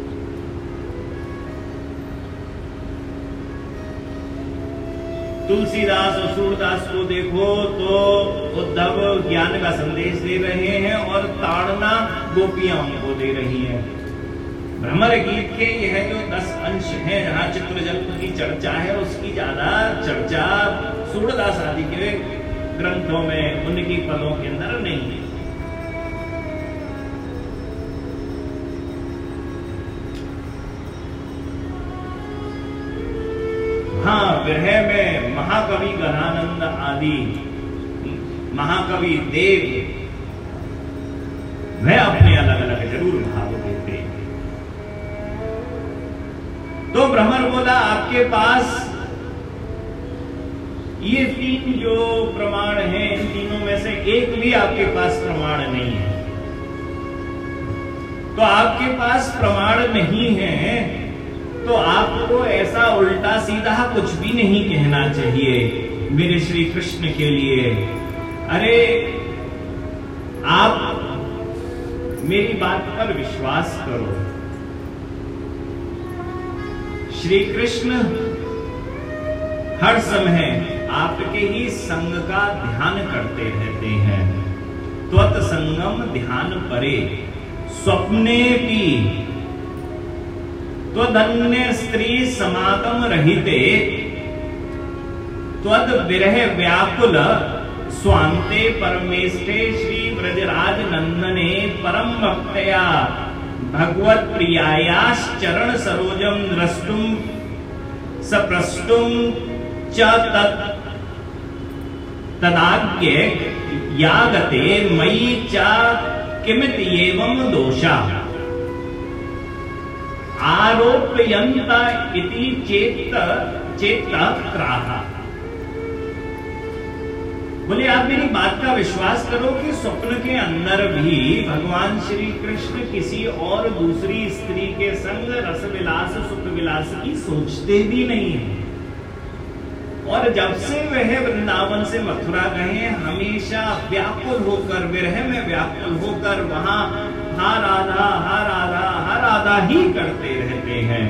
तुलसीदास और सूरदास को देखो तो उद्धव ज्ञान का संदेश दे रहे हैं और ताड़ना गोपियां उनको दे रही हैं। भ्रमर गीत के यह जो दस अंश हैं जहां चित्रजल्प की चर्चा है, उसकी ज्यादा चर्चा सूरदास आदि के ग्रंथों में उनकी पदों के अंदर नहीं है। हाँ, विरह में महाकवि गणानंद आदि महाकवि देव वह अपने अलग अलग जरूर भाव देते हैं। तो भ्रमर बोला आपके पास ये तीन जो प्रमाण हैं, इन तीनों में से एक भी आपके पास प्रमाण नहीं है। तो आपके पास प्रमाण नहीं है तो आपको ऐसा उल्टा सीधा कुछ भी नहीं कहना चाहिए मेरे श्री कृष्ण के लिए। अरे आप मेरी बात पर विश्वास करो, श्री कृष्ण हर समय आपके ही संग का ध्यान करते रहते हैं। त्वत् संगम ध्यान परे स्वप्ने भी त्वदन्य स्त्री समागम रहिते त्वद विरह व्याकुल स्वान्ते परमेष्ठे श्री ब्रजराज नंदने परम भक्तया भगवत प्रियायाश्चरण सरोजम द्रष्टुम सप्रष्टुम च तदाज्ञ यागते मयि च किमित एवं दोषा आरोपयन्त इति चेत चेत्त्राहा। बोले आप मेरी बात का विश्वास करो कि स्वप्न के अंदर भी भगवान श्री कृष्ण किसी और दूसरी स्त्री के संग रस विलास सुख विलास की सोचते भी नहीं है। और जब से वह वृंदावन से मथुरा गए हमेशा व्याकुल होकर, विरह में व्याकुल होकर वहां हा राधा हा राधा हा राधा ही करते रहते हैं।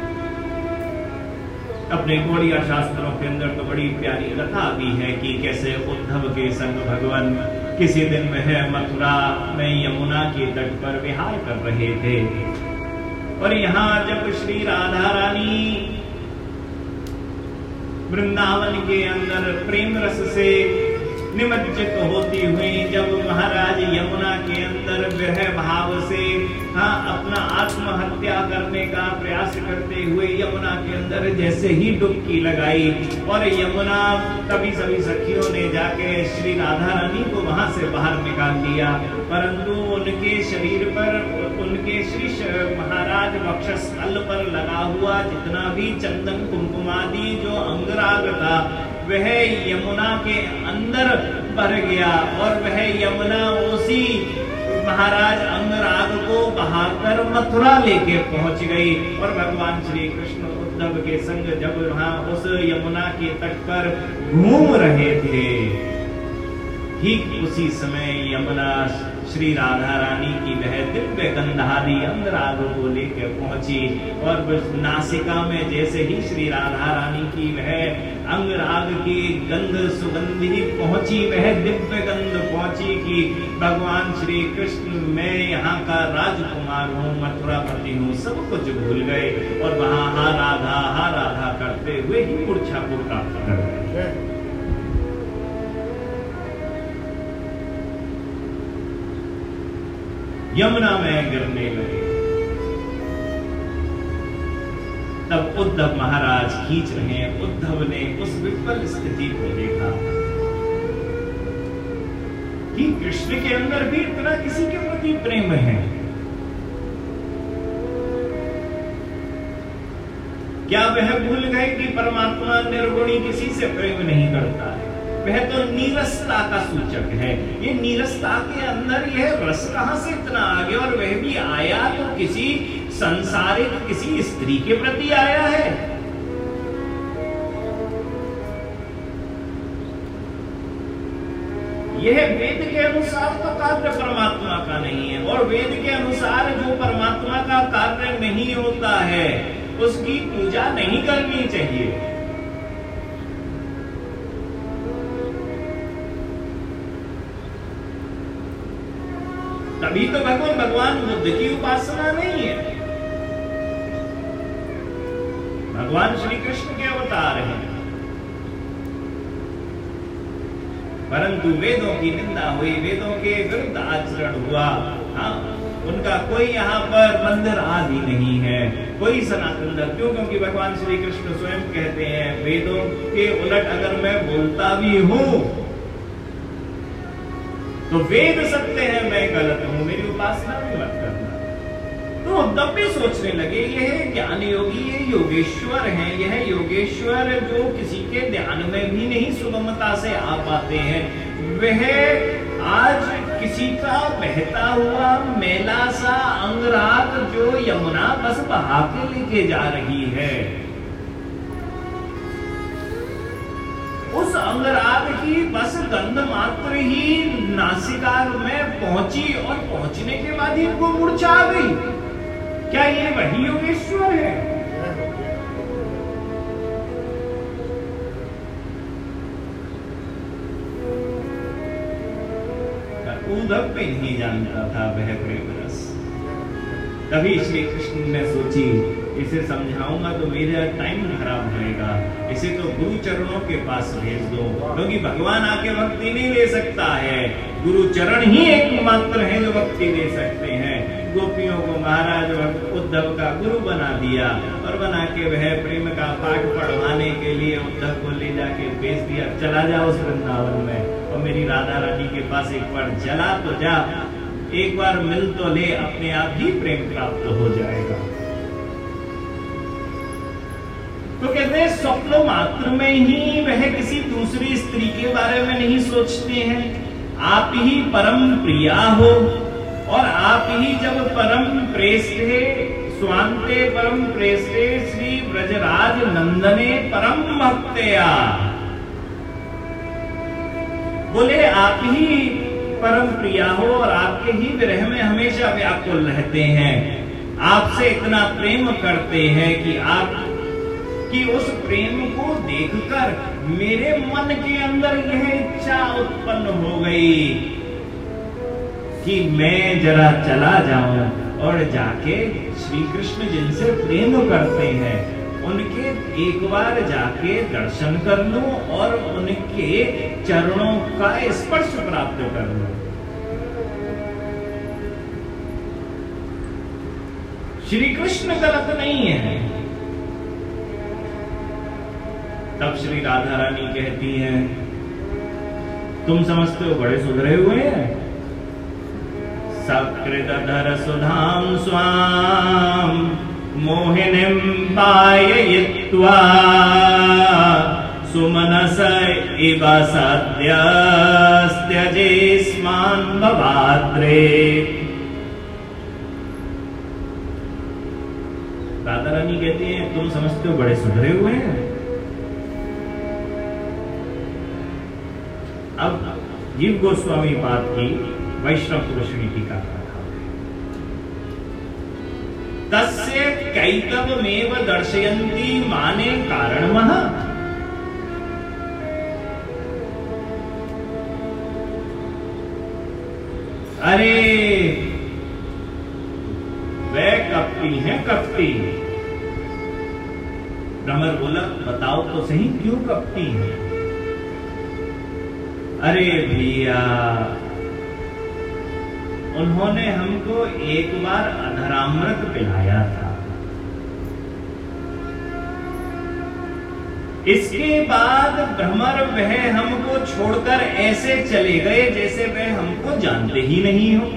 अपने गौड़िया शास्त्रों के अंदर तो बड़ी प्यारी कथा भी है कि कैसे उद्धव के संग भगवान किसी दिन वह मथुरा में यमुना के तट पर विहार कर रहे थे। और यहाँ जब श्री राधा रानी वृंदावन के अंदर प्रेम रस से निमज्जित होती हुई, जब महाराज यमुना के अंदर विरह भाव से हाँ अपना आत्महत्या करने का प्रयास करते हुए यमुना के अंदर जैसे ही डुबकी लगाई और यमुना तभी सभी सखियों ने जाके श्री राधा रानी को वहां से बाहर निकाल दिया, परंतु उनके शरीर पर, उनके श्री महाराज वक्षस्थल पर लगा हुआ जितना भी चंदन कुमकुमादि जो अंगराग था वह यमुना के अंदर भर गया और वह यमुना उसी महाराज अंगराग को बहाकर मथुरा लेके पहुंच गई। और भगवान श्री कृष्ण उद्धव के संग जब वहां उस यमुना के तट पर घूम रहे थे, ठीक उसी समय यमुना श्री राधा रानी की वह दिव्य गंधादि अंगराग को लेकर पहुंची और नासिका में जैसे ही श्री राधा रानी की वह अंगराग की गंध सुगंधी पहुंची, वह दिव्य गंध पहुंची कि भगवान श्री कृष्ण मैं यहाँ का राजकुमार हूँ, मथुरापति हूँ, सब कुछ भूल गए और वहां हा राधा हा राधा करते हुए ही मूर्छा को प्राप्त कर गए। यमुना में गिरने लगे। तब उद्धव महाराज खींच रहे हैं। उद्धव ने उस विफल स्थिति को देखा कि कृष्ण के अंदर भी इतना किसी के प्रति प्रेम है। क्या वह भूल गए कि परमात्मा निर्गुणी किसी से प्रेम नहीं करता है? वह तो नीरसता का सूचक है। ये नीरसता के अंदर यह रस कहां से इतना आ गया? और वह भी आया तो किसी संसारिक किसी स्त्री के प्रति आया है। यह वेद के अनुसार तो कार्य परमात्मा का नहीं है और वेद के अनुसार जो परमात्मा का कार्य नहीं होता है उसकी पूजा नहीं करनी चाहिए। तभी तो भगवान भगवान बुद्ध की उपासना नहीं है। भगवान श्री कृष्ण के अवतार हैं, परंतु वेदों की निंदा हुई, वेदों के विरुद्ध आचरण हुआ। हाँ, उनका कोई यहाँ पर मंदिर आदि नहीं है, कोई सनातन धर्म। क्यों? क्योंकि भगवान श्री कृष्ण स्वयं कहते हैं वेदों के उलट अगर मैं बोलता भी हूं तो वेद सत्य है, मैं गलत हूं, मेरी उपासना भी मत करना। तो उद्धव भी सोचने लगे यह ज्ञान योगी, ये योगेश्वर हैं, यह योगेश्वर जो किसी के ध्यान में भी नहीं सुगमता से आ पाते हैं। वह आज किसी का बहता हुआ मैला सा अंगराग जो यमुना बस बहा के लेके जा रही है, उस अंगराग की बस गंध मात्र ही नासिका में पहुंची और पहुंचने के बाद ही इनको मूर्छा आ गई। क्या ये वही योगेश्वर है? उद्धव भी नहीं जानता था वह प्रेम रस। तभी श्री कृष्ण ने सोची इसे समझाऊंगा तो मेरा टाइम खराब होएगा, इसे तो गुरु चरणों के पास भेज दो, क्योंकि भगवान आके भक्ति नहीं दे सकता है, गुरु चरण ही एकमात्र है जो भक्ति दे सकते हैं। गोपियों को महाराज उद्धव का गुरु बना दिया और बना के वह प्रेम का पाठ पढ़वाने के लिए उद्धव को ले जाके भेज दिया, चला जा उस वृंदावन में और मेरी राधा रानी के पास एक बार चला तो जा, एक बार मिल तो ले, अपने आप ही प्रेम प्राप्त हो जाएगा। तो कहते हैं स्वप्न मात्र में ही वह किसी दूसरी स्त्री के बारे में नहीं सोचते हैं। आप ही परम प्रिया हो और आप ही जब परम प्रेष्ठे स्वांते परम प्रेष्ठे श्री ब्रजराज नंदने परम भक्तया, बोले आप ही परम प्रिया हो और आपके ही विरह में हमेशा व्याकुल रहते हैं, आपसे इतना प्रेम करते हैं कि आप कि उस प्रेम को देखकर मेरे मन के अंदर यह इच्छा उत्पन्न हो गई कि मैं जरा चला जाऊं और जाके श्री कृष्ण जिनसे प्रेम करते हैं उनके एक बार जाके दर्शन कर लूं और उनके चरणों का स्पर्श प्राप्त कर लूं। श्री कृष्ण गलत नहीं है। तब श्री राधा रानी कहती हैं, तुम समझते हो बड़े सुधरे हुए हैं, सकृतधर सुधाम स्वाम मोहिनीं पाययित्वा सुमनस इव सद्यस्त्यजेस्मान् भवात्रे। राधा रानी कहती हैं, तुम समझते हो बड़े सुधरे हुए हैं। अब जीव गोस्वामी पाद की वैष्णव पुरुषणी टीका कथा, तस्य कैतवमेव दर्शयन्ति माने कारणमः। अरे वे कपटी हैं, कपटी। भ्रमर बोला, बताओ तो सही क्यों कपटी है? अरे भैया, उन्होंने हमको एक बार अधरामृत पिलाया था, इसके बाद भ्रमर वह हमको छोड़कर ऐसे चले गए जैसे वह हमको जानते ही नहीं हो।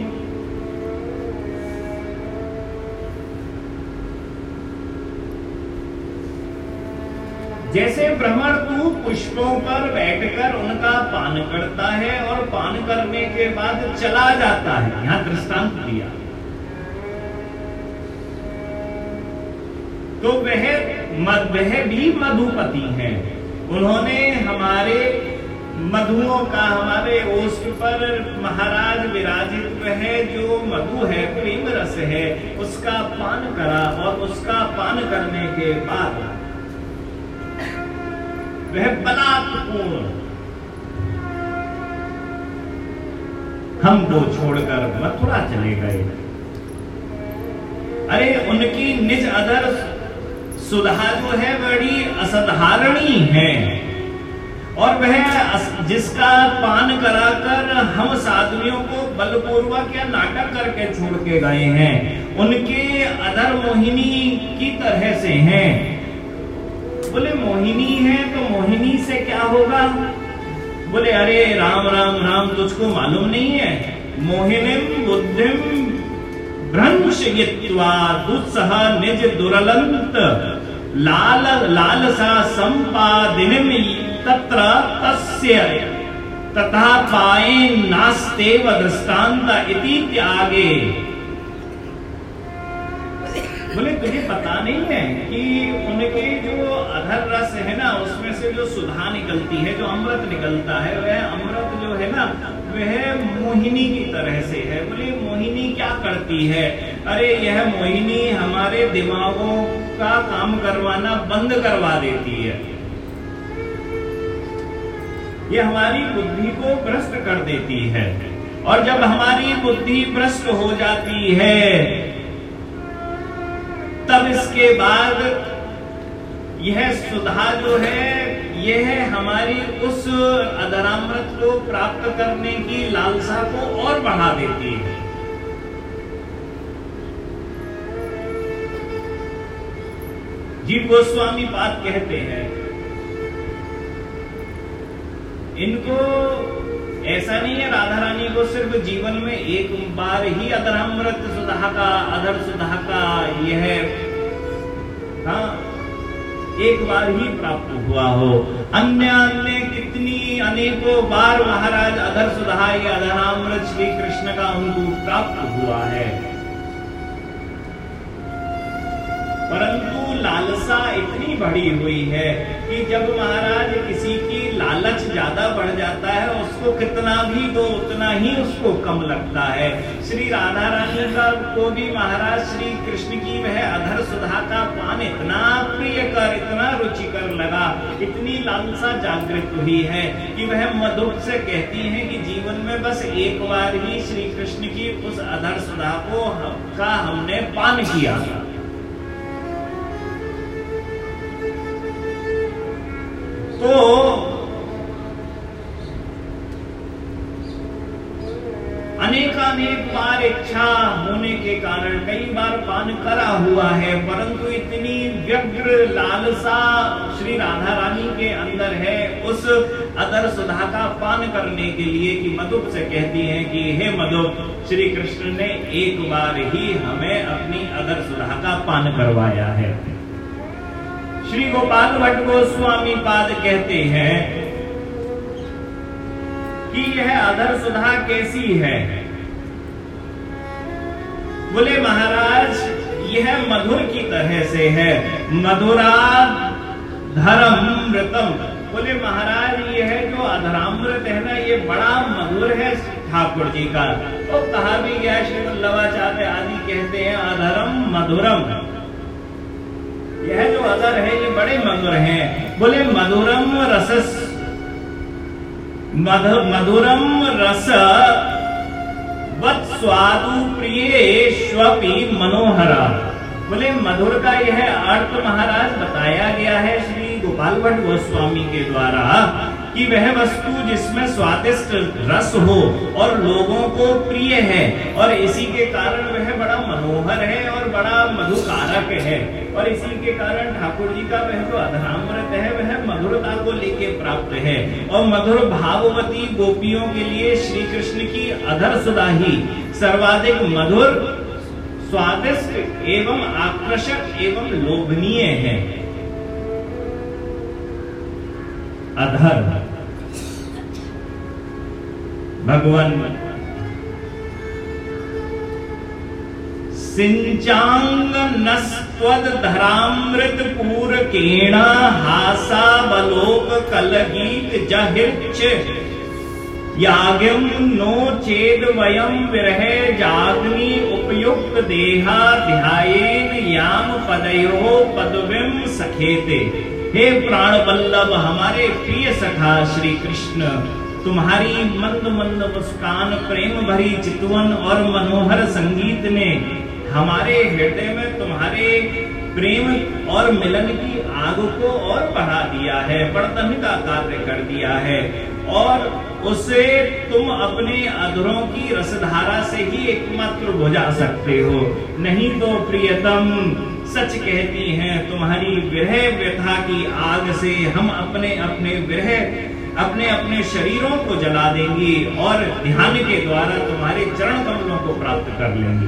जैसे भ्रमर तू पुष्पों पर बैठकर उनका पान करता है और पान करने के बाद चला जाता है, यहां दृष्टांत दिया, तो वह वह भी मधुपति हैं। उन्होंने हमारे मधुओं का, हमारे ओष्ठ पर महाराज विराजित है जो मधु है, प्रेम रस है, उसका पान करा और उसका पान करने के बाद वह बलात्पूर्ण हमको छोड़कर मथुरा चले गए। अरे उनकी निज अदर सुधा जो है बड़ी असाधारणी है और वह जिसका पान कराकर हम साधुओं को बलपूर्वक या नाटक करके छोड़ के गए हैं, उनके अधर मोहिनी की तरह से हैं। बोले मोहिनी है तो मोहिनी से क्या होगा? बोले अरे राम राम राम, तुझको मालूम नहीं है? मोहिनीं बुद्धिं भ्रंशयित्वा दुस्सह निज दुरलंत लाल लालसा संपादिनीं तत्र तस्य तथा पाए नास्तेव दृष्टांत इति त्यागे। बोले तुझे पता नहीं है कि उनके जो अधर रस है ना, उसमें से जो सुधा निकलती है, जो अमृत निकलता है, वह अमृत जो है ना, वह मोहिनी की तरह से है। बोले मोहिनी क्या करती है? अरे यह मोहिनी हमारे दिमागों का काम करवाना बंद करवा देती है, ये हमारी बुद्धि को भ्रष्ट कर देती है। और जब हमारी बुद्धि भ्रष्ट हो जाती है, तब इसके बाद यह सुधा जो है, यह हमारी उस अधरामृत को प्राप्त करने की लालसा को और बढ़ा देती है। जीव गोस्वामी पाद कहते हैं, इनको ऐसा नहीं है राधा रानी को सिर्फ जीवन में एक बार ही अधरामृत सुधा का, अधर सुधा का यह हाँ एक बार ही प्राप्त हुआ हो। अन्य अन्य कितनी अनेकों बार महाराज अधर सुधा या अधरामृत श्री कृष्ण का उनको प्राप्त हुआ है, परंतु लालसा इतनी बढ़ी हुई है कि जब महाराज किसी की लालच ज्यादा बढ़ जाता है, उसको कितना भी दो उतना ही उसको कम लगता है। श्री राधा रानी का को भी महाराज श्री कृष्ण की वह अधर सुधा का पान इतना प्रियकर, इतना रुचिकर लगा, इतनी लालसा जागृत हुई है कि वह मधुर से कहती हैं कि जीवन में बस एक बार ही श्री कृष्ण की उस अधर सुधा को का हमने पान किया। तो अनेकानेक बार इच्छा होने के कारण कई बार पान करा हुआ है, परंतु इतनी व्यग्र लालसा श्री राधा रानी के अंदर है उस अधर सुधा का पान करने के लिए कि मधुप से कहती हैं कि हे मधुप, श्री कृष्ण ने एक बार ही हमें अपनी अधर सुधा का पान करवाया है। श्री गोपाल भट्ट गोस्वामी पाद कहते हैं कि यह अधर सुधा कैसी है? बोले महाराज यह मधुर की तरह से है, मधुरा धरमृतम। बोले महाराज यह जो अधरामृत है ना, ये बड़ा मधुर है ठाकुर जी का। तो कहा भी गया, श्री वल्लभाचार्य आदि कहते हैं अधरम मधुरम, यह जो अधर है ये बड़े मधुर हैं। बोले मधुरम रसस मधु मधुरम रस वत् स्वादु प्रियेष्वपि मनोहरा। बोले मधुर का यह अर्थ महाराज बताया गया है श्री गोपाल भट्ट गोस्वामी के द्वारा कि वह वस्तु जिसमें स्वादिष्ट रस हो और लोगों को प्रिय है, और इसी के कारण वह बड़ा मनोहर है और बड़ा मधुकारक है, और इसी के कारण ठाकुर जी का वह जो अधरामृत है वह मधुरता को लेके प्राप्त है। और मधुर भाववती गोपियों के लिए श्री कृष्ण की अधर सुधा ही सर्वाधिक मधुर, स्वादिष्ट एवं आकर्षक एवं लोभनीय है। अधर भगवान सिंचांग नस्त्वद धरामृत पूरकेण हासा बलोक कलगीत जहिर्च यागम नो चेद वयम विरह जाग्नि उपयुक्त देहा ध्यायेन याम पदयो पदविम सखेते। हे प्राण वल्लभ, हमारे प्रिय सखा श्री कृष्ण, तुम्हारी मंद मंद मुस्कान, प्रेम भरी चितवन और मनोहर संगीत ने हमारे हृदय में तुम्हारे प्रेम और मिलन की आग को और बढ़ा दिया है, बढ़तन का कार्य कर दिया है, और उसे तुम अपने अधरों की रसधारा से ही एकमात्र बुझा सकते हो। नहीं तो प्रियतम सच कहती हैं, तुम्हारी विरह व्यथा की आग से हम अपने अपने विरह अपने अपने शरीरों को जला देंगी और ध्यान के द्वारा तुम्हारे चरण कमलों को प्राप्त कर लेंगी।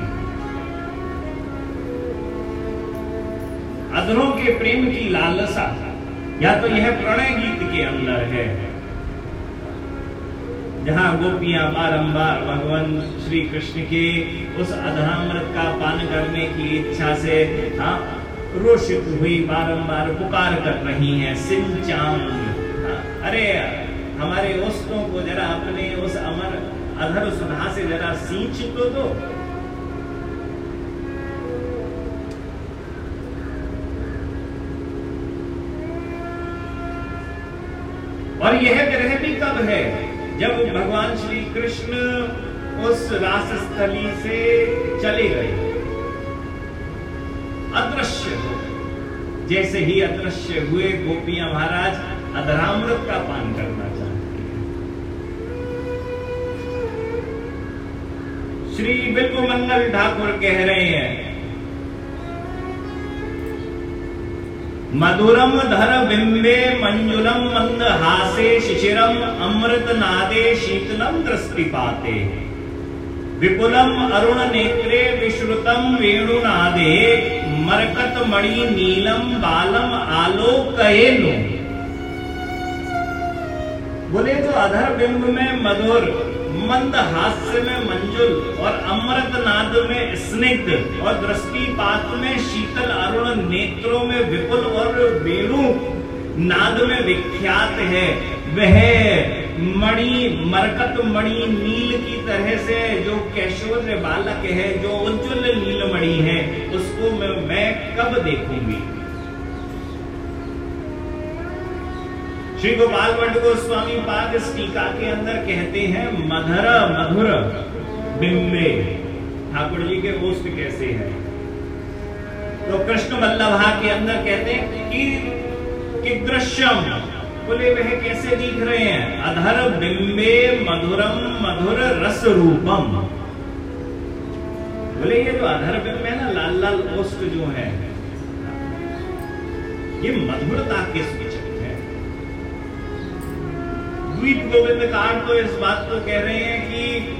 अधरों के प्रेम की लालसा या तो यह प्रणय गीत के अंदर है, जहां गोपियां बारंबार भगवान श्री कृष्ण के उस अधरामृत का पान करने की इच्छा से हाँ रोषित हुई बारंबार पुकार कर रही हैं, सिंचाम, अरे हमारे ओष्ठों को जरा अपने उस अमर अधर सुधा से जरा सींच तो दो। और यह ग्रह भी कब है? जब भगवान श्री कृष्ण उस रास स्थली से चले गए, अदृश्य हो। जैसे ही अदृश्य हुए, गोपियां महाराज अधरामृत का पान करना चाहती हैं। श्री बिल्वमंगल ठाकुर कह रहे हैं, मधुरम धर बिंबे मंजुलम मंद हासे शिशिरम अमृत नादे शीतलम दृष्टिपाते विपुलम अरुण नेत्रे विश्रुतम वेणुनादे मरकत मणि नीलम बालम आलोकयेनु। बोले तो अधर बिंब में मधुर, मंद हास्य में मंजुल और अमृत नाद में स्निग्ध और दृष्टिपात में शीतल, अरुण नेत्रों में विपुल और वेणु नाद में विख्यात है वह मणि, मरकत मणि नील की तरह से जो कैशोर बालक है, जो उज्ज्वल नीलमणि है, उसको मैं, मैं कब देखूंगी। श्री गोपाल भट्ट गोस्वामी पाद इस टीका के अंदर कहते हैं, मधुर मधुर बिंबे, ठाकुर जी के ओष्ठ कैसे है। तो कृष्ण वल्लभा के अंदर कहते हैं कि, कि दृश्यम, बोले वह कैसे दिख रहे हैं, अधर बिंबे मधुरम मधुर रस रूपम। बोले ये जो अधर बिंब है ना, लाल लाल ओष्ठ जो है, ये मधुरता के सूचक है। द्वीप गोविंदकार तो इस बात को कह रहे हैं कि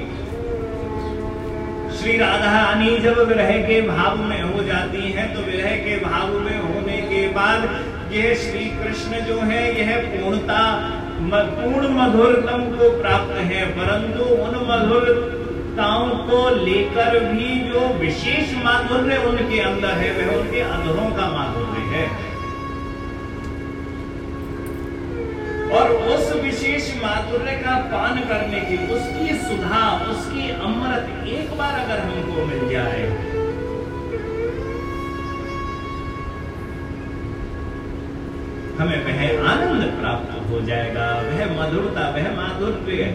श्री राधा रानी जब विरह के भाव में हो जाती हैं, तो विरह के भाव में होने के बाद यह श्री कृष्ण जो है यह पूर्णता पूर्ण मधुरतम को प्राप्त है, परंतु उन मधुरताओं को लेकर भी जो विशेष माधुर्य उनके अंदर है वह उनके अधरों का माधुर्य है। और उस विशेष माधुर्य का पान करने की, उसकी सुधा, उसकी अमृत एक बार अगर हमको मिल जाए, हमें वह आनंद प्राप्त हो जाएगा, वह मधुरता, वह माधुर्य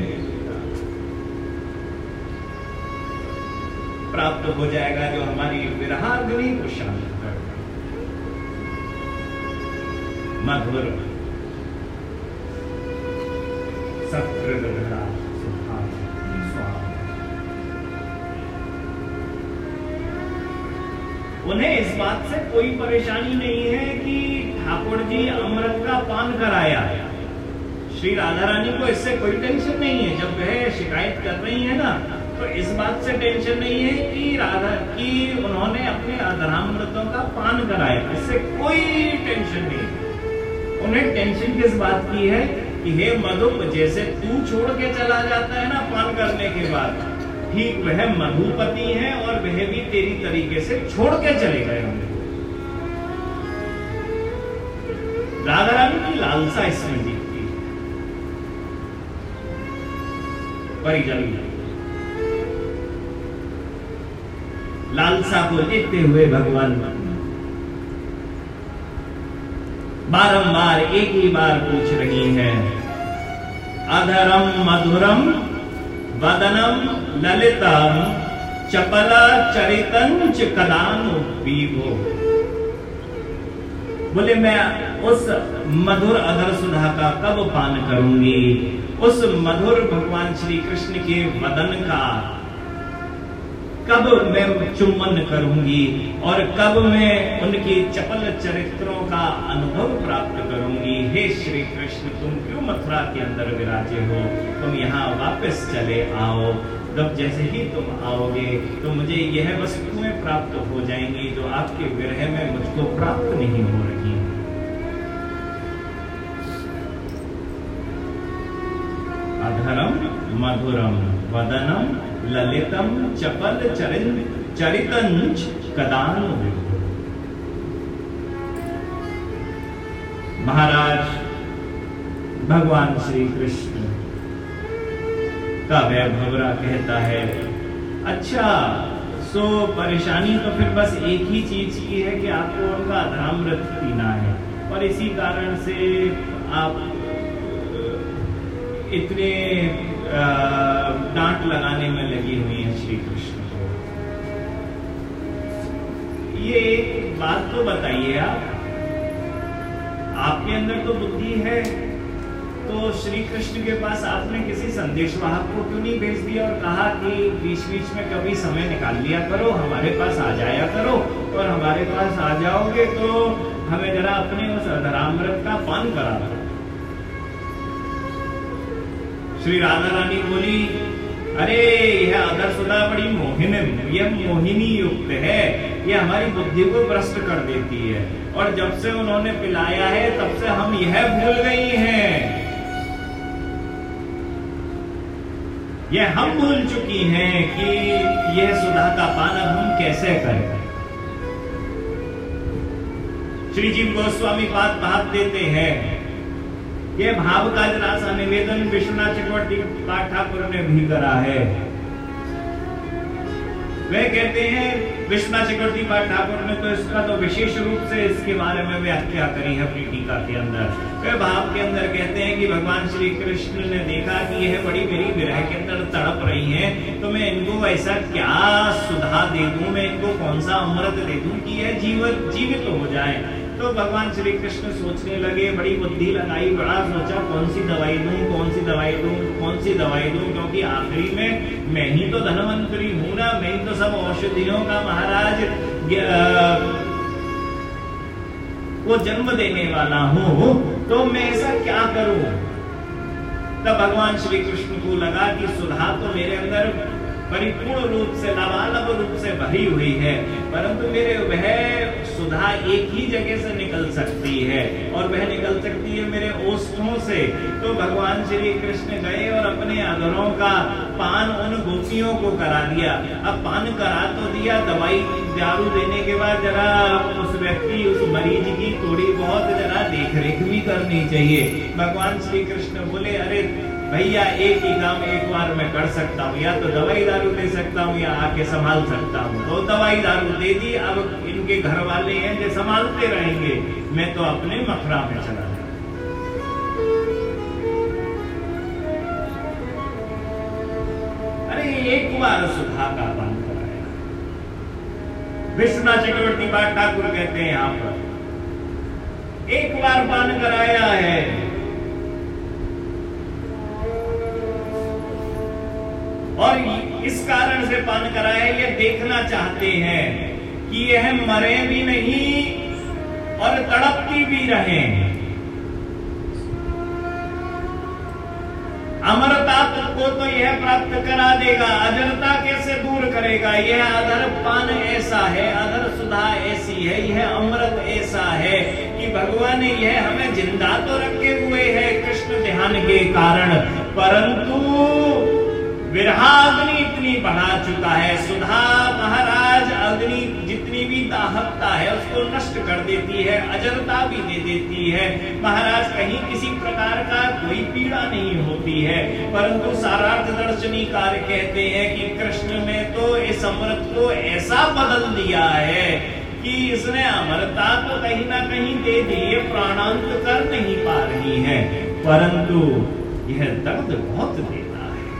प्राप्त हो जाएगा जो हमारी विरहाग्नि को शांत करता है। मधुर सत्कृतधरा सुभाष स्वामी, उन्हें इस बात से कोई परेशानी नहीं है कि ठाकुर जी अमृत का पान कराया। श्री राधा रानी को इससे कोई टेंशन नहीं है। जब वह शिकायत कर रही है ना, तो इस बात से टेंशन नहीं है कि राधा की उन्होंने अपने अधरामृतों का पान कराया, इससे कोई टेंशन नहीं है। उन्हें टेंशन किस बात की है कि हे मधुप, जैसे तू छोड़ के चला जाता है ना पान करने के बाद, ठीक वह मधुपति है और वह भी तेरी तरीके से छोड़ के चले गए होंगे। राधा रानी की लालसा इसमें दिखती है। परिजन लालसा को देखते हुए भगवान बारंबार एक ही बार पूछ रही हैं, अधरम मधुरम वदनम ललितम चपला चरितं च कदानु पीवो। बोले मैं उस मधुर अधर सुधा का कब पान करूंगी, उस मधुर भगवान श्री कृष्ण के वदन का कब मैं चुम्बन करूंगी और कब मैं उनके चपल चरित्रों का अनुभव प्राप्त करूंगी। हे श्री कृष्ण, तुम क्यों मथुरा के अंदर विराजे हो, तुम यहाँ वापस चले आओ। तब जैसे ही तुम आओगे तो मुझे यह वस्तुएं प्राप्त हो जाएंगी जो आपके विरह में मुझको प्राप्त नहीं हो रही। अधरम मधुरम वदनम ललितम चपल चरिन चरितंच कदानु विभो। महाराज भगवान श्री कृष्ण का वैभवरा कहता है, अच्छा सो परेशानी तो फिर बस एक ही चीज की है कि आपको उनका अधरामृत पीना है, और इसी कारण से आप इतने डांट लगाने में लगी हुई हैं श्री कृष्ण को। ये एक बात तो बताइए, आप आपके अंदर तो बुद्धि है, तो श्री कृष्ण के पास आपने किसी संदेशवाहक को क्यों नहीं भेज दिया और कहा कि बीच बीच में कभी समय निकाल लिया करो, हमारे पास आ जाया करो, और हमारे पास आ जाओगे तो हमें जरा अपने उस अधरामृत का पान करा दो। श्री राधा रानी बोली, अरे यह अधर सुधा बड़ी मोहिनी, यह मोहिनी युक्त है, यह हमारी बुद्धि को भ्रष्ट कर देती है, और जब से उन्होंने पिलाया है तब से हम यह भूल गई हैं, यह हम भूल चुकी हैं कि यह सुधा का पान अब हम कैसे करें। श्री जीव गोस्वामी बात बात देते हैं, यह भाव का जरा सा निवेदन विश्वनाथ चक्रवर्ती पाठ ठाकुर ने भी करा है। वे कहते हैं, विश्वनाथ चक्रवर्ती पाठ ठाकुर ने तो इसका तो विशेष रूप से इसके बारे में व्याख्या करी है अपनी टीका के अंदर। वे भाव के अंदर कहते हैं कि भगवान श्री कृष्ण ने देखा कि यह बड़ी मेरी विरह के अंदर तड़प रही हैं, तो मैं इनको ऐसा क्या सुधा दे दूं, मैं इनको कौन सा अमृत दे दूं कि यह जीवित जीवित तो हो जाए। तो भगवान श्री कृष्ण सोचने लगे, बड़ी बुद्धि लगाई, बड़ा सोचा कौन सी दवाई दूं, कौन सी दवाई दूं, कौन सी दवाई दूं, क्योंकि आखिरी में मैं ही तो धनवंतरी हूं ना, मैं ही तो सब औषधियों का महाराज वो जन्म देने वाला हूं, तो मैं ऐसा क्या करूं। तब भगवान श्री कृष्ण को लगा कि सुधा तो मेरे अंदर परिपूर्ण रूप से लबालब रूप से भरी हुई है, परंतु मेरे वह सुधा एक ही जगह से निकल सकती है, और वह निकल सकती है मेरे ओष्ठों से। तो भगवान श्री कृष्ण गए और अपने अधरों का पान उन गोपियों को करा दिया। अब पान करा तो दिया, दवाई दारू देने के बाद जरा उस व्यक्ति उस मरीज की थोड़ी बहुत जरा देख रेख भी करनी चाहिए। भगवान श्री कृष्ण बोले, अरे भैया एक ही काम एक बार मैं कर सकता हूँ, या तो दवाई दारू दे सकता हूँ या आके संभाल सकता हूँ। तो दवाई दारू दे दी, अब इनके घर वाले हैं जो संभालते रहेंगे, मैं तो अपने मथुरा में चला जाऊँ। अरे एक बार सुधा का पान कराया। विश्वनाथ चक्रवर्ती पाठ ठाकुर कहते हैं यहाँ पर एक बार पान कराया है, और इस कारण से पान कराया, ये देखना चाहते हैं कि यह मरे भी नहीं और तड़पती भी रहे। अमरता को तो यह प्राप्त करा देगा, अजरता कैसे दूर करेगा। यह अधर पान ऐसा है, अधर सुधा ऐसी है, यह अमृत ऐसा है कि भगवान ने यह हमें जिंदा तो रखे हुए है कृष्ण ध्यान के कारण, परंतु विरहाग्नि इतनी बढ़ा चुका है। सुधा महाराज अग्नि जितनी भी दाहकता है उसको नष्ट कर देती है, अजरता भी दे देती है। महाराज कहीं किसी प्रकार का कोई पीड़ा नहीं होती है, परंतु सारार्थ दर्शनी कार्य कहते हैं कि कृष्ण ने तो इस अमृत को ऐसा बदल दिया है कि इसने अमरता तो कहीं ना कहीं दे दी, ये प्राणांत कर नहीं पा रही है, परंतु यह दर्द बहुत देता है।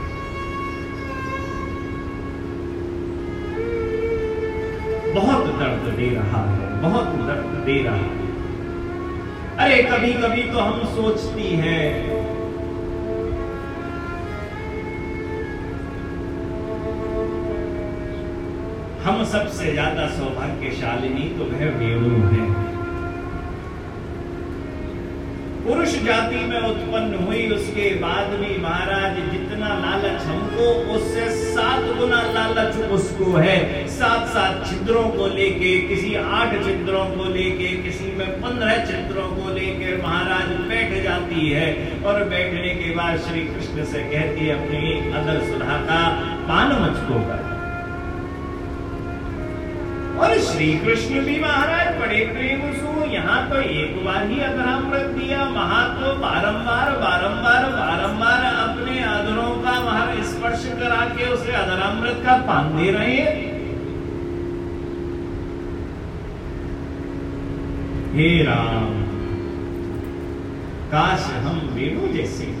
बहुत दर्द दे रहा है, बहुत दर्द दे रहा है। अरे कभी कभी तो हम सोचती हैं, हम सबसे ज्यादा सौभाग्यशालिनी तो वह वेणु है। पुरुष जाति में उत्पन्न हुई, उसके बाद भी महाराज जितना लालच हमको उससे सात गुना लालच उसको है सात सात छिद्रों को लेके, किसी आठ छिद्रों को लेके, किसी में पंद्रह छिद्रों को लेके महाराज बैठ जाती है। और बैठने के बाद श्री कृष्ण से कहती है अपनी अदर सुधा का पान मुझको कर। और श्री कृष्ण भी महाराज बड़े प्रेम सु यहाँ तो एक बार ही अधरामृत दिया, वहां तो बारंबार बारंबार बारंबार अपने अधरों का वहां स्पर्श करा के उसे अधरामृत का पान दे रहे हैं। हे राम, काश हम वेणु जैसे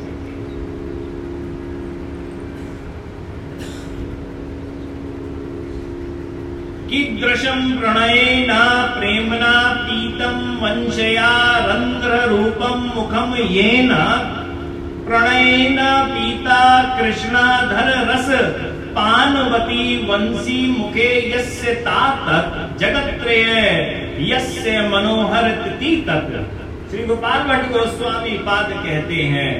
कीदृशं प्रणयेन प्रेमना पीतं वंशया रंध्र रूपं मुखम येन प्रणयेन पीता कृष्णाधर रस पानवती वंशी मुखे यस्य तात जगत्त्रय यस्य मनोहर तिथि तक। श्री गोपाल भट्ट गोस्वामी पाद कहते हैं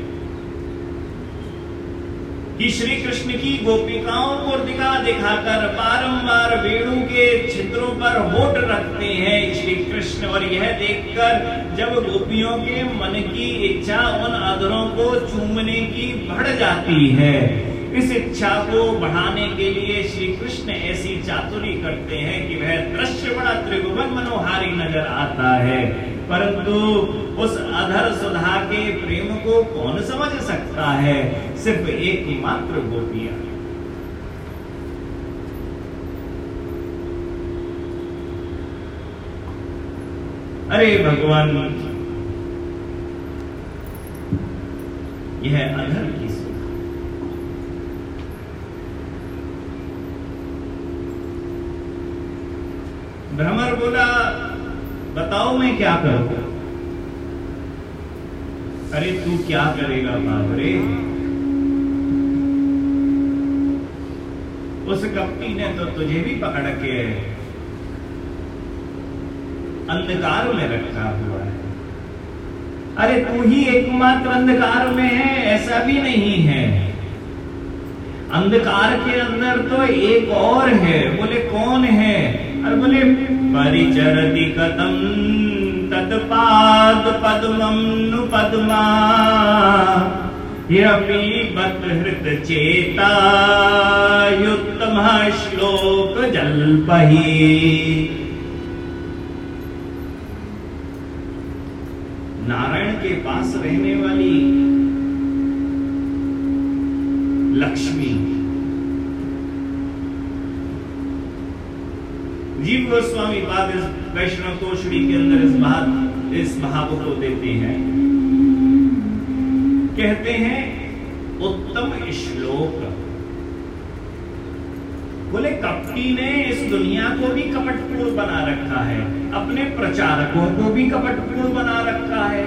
कि श्री कृष्ण की गोपिकाओं को दिखा दिखाकर बारंबार वेणु के छिद्रों पर होठ रखते हैं श्री कृष्ण। और यह देखकर जब गोपियों के मन की इच्छा उन अधरों को चूमने की बढ़ जाती है, इस इच्छा को बढ़ाने के लिए श्री कृष्ण ऐसी चातुरी करते हैं कि वह दृश्य बड़ा त्रिभुवन मनोहारी नजर आता है। परंतु उस अधर सुधा के प्रेम को कौन समझ सकता है? सिर्फ एकमात्र गोपियां। अरे भगवान, यह अधर की सुधा। भ्रमर बोला, बताओ मैं क्या करूं? अरे तू क्या करेगा बाबरे? उस कपटी ने तो तुझे भी पकड़ के अंधकार में रखा हुआ है। अरे तू ही एकमात्र अंधकार में है, ऐसा भी नहीं है। अंधकार के अंदर तो एक और है। बोले कौन है? अरे बोले परिचरति कथम तत्पाद पद्मं नु पद्मा यपि बतहृत चेता युत्तम श्लोक जल्पहि। नारायण के पास रहने वाली लक्ष्मी जीव गोस्वामी पाद इस वैष्णव कोशड़ी के अंदर इस बात इस भाव को देते हैं, कहते हैं उत्तम श्लोक। बोले कपटी ने इस दुनिया को भी कपटपूर्ण बना रखा है, अपने प्रचारकों को भी कपटपूर्ण बना रखा है।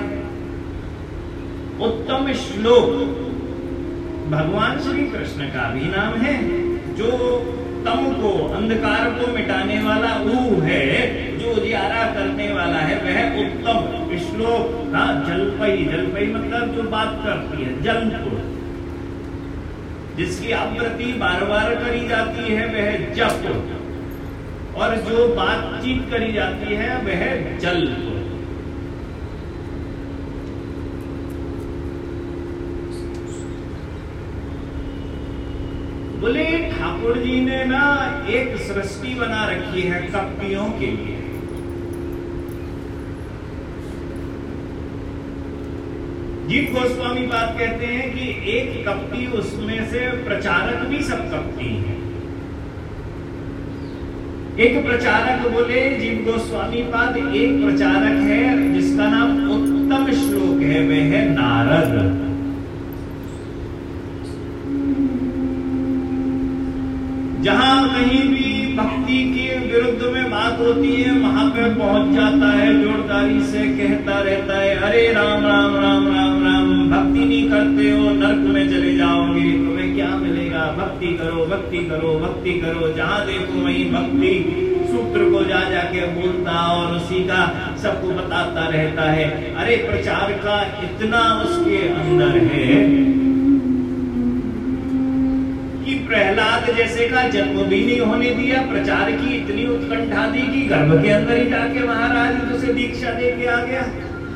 उत्तम श्लोक भगवान श्री कृष्ण का भी नाम है। जो तम को, अंधकार को मिटाने वाला वो है, जो उजियारा करने वाला है वह उत्तम श्लोक। हाँ, जलपई, जलपई मतलब जो बात करती है, जल को, जिसकी आवृत्ति बार बार करी जाती है वह जप, और जो बातचीत करी जाती है वह जल को। बोले ठाकुर जी ने ना एक सृष्टि बना रखी है कपटियों के लिए। जीव गोस्वामी बात कहते हैं कि एक कपटी, उसमें से प्रचारक भी सब कपटी हैं। एक प्रचारक, बोले जीव गोस्वामी पाद, एक प्रचारक है जिसका नाम उत्तम श्लोक है, वह है नारद। जहां कहीं भी भक्ति के विरुद्ध में बात होती है वहां पे पहुंच जाता है, जोरदारी से कहता रहता है, अरे राम राम राम राम राम, भक्ति नहीं करते हो नरक में चले जाओगे, तुम्हें क्या मिलेगा? भक्ति करो, भक्ति करो, भक्ति करो। जहां देखो वहीं भक्ति सूत्र को जा जाके बोलता और उसी का सबको बताता रहता है। अरे प्रचार का इतना उसके अंदर है कि प्रहलाद जैसे का जन्म भी नहीं होने दिया, प्रचार की इतनी उत्कंठा दी कि गर्भ के अंदर ही जाके महाराज उसे दीक्षा दे के आ गया।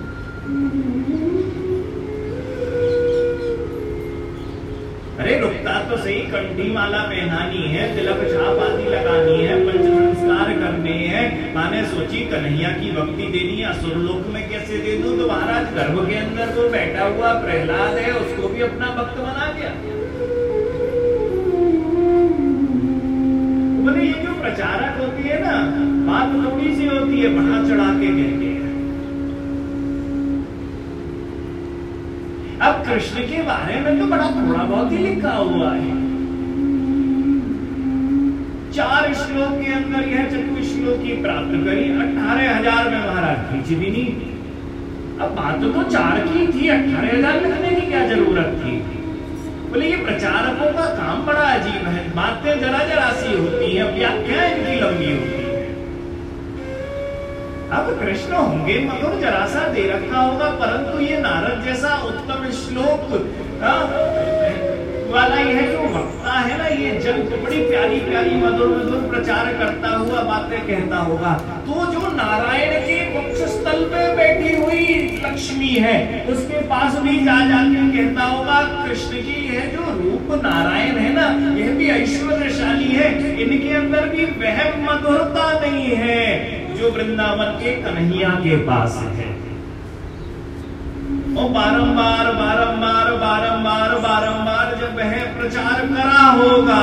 अरे रुकता तो सही, कंठी माला पहनानी है, तिलक छाप आदि लगानी है, पंच संस्कार करने हैं, माने सोची कन्हैया की भक्ति देनी है, असुरलोक में कैसे दे दूं? तो महाराज गर्भ के अंदर तो बैठा हुआ प्रहलाद है, उसको भी अपना भक्त बना गया। बोले ये जो प्रचारक होती है ना, बात थोड़ी सी होती है, बढ़ा चढ़ा के कहते हैं। अब कृष्ण के बारे में तो बड़ा थोड़ा बहुत ही लिखा हुआ है। चार श्लोक के अंदर यह चतुश्लोकी प्राप्त करी, अठारह हजार में महाराज खींच भी नहीं। अब बात तो चार की थी, अठारह हजार लिखने की क्या जरूरत थी? बोले ये प्रचारकों का काम बड़ा अजीब है, बातें जरा जरा सी होती है, व्याख्या इनकी लंबी होती है। अब कृष्ण होंगे मधुर जरा सा दे रखा होगा, परंतु ये नारद जैसा उत्तम श्लोक वाला यह जो वक्ता है ना, ये जन को बड़ी प्यारी प्यारी मधुर मधुर प्रचार करता हुआ बातें कहता होगा, तो जो नारायण के वक्ष स्थल पे बैठी हुई लक्ष्मी है उसके पास भी जा जाके कहता होगा कृष्ण की यह जो रूप नारायण है ना, यह भी ऐश्वर्यशाली है, इनके अंदर भी वह मधुरता नहीं है जो वृंदावन के कन्हैया के पास है। और बारंबार बारंबार बारंबार बारंबार जब वह प्रचार करा होगा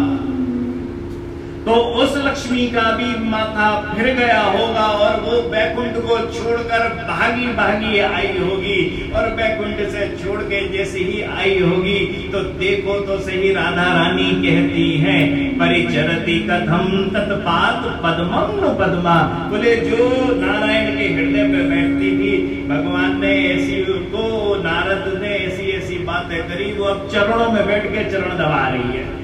तो उस लक्ष्मी का भी माथा फिर गया होगा और वो बैकुंठ को छोड़कर भागी भागी आई होगी, और बैकुंठ से छोड़ के जैसे ही आई होगी तो देखो तो सही राधा रानी कहती है परिचरती कथम तत्पात पद्मम नु पद्मा। बोले जो नारायण के हृदय पे बैठती थी, भगवान ने ऐसी को नारद ने ऐसी ऐसी बातें करी, वो अब चरणों में बैठ के चरण दबा रही है।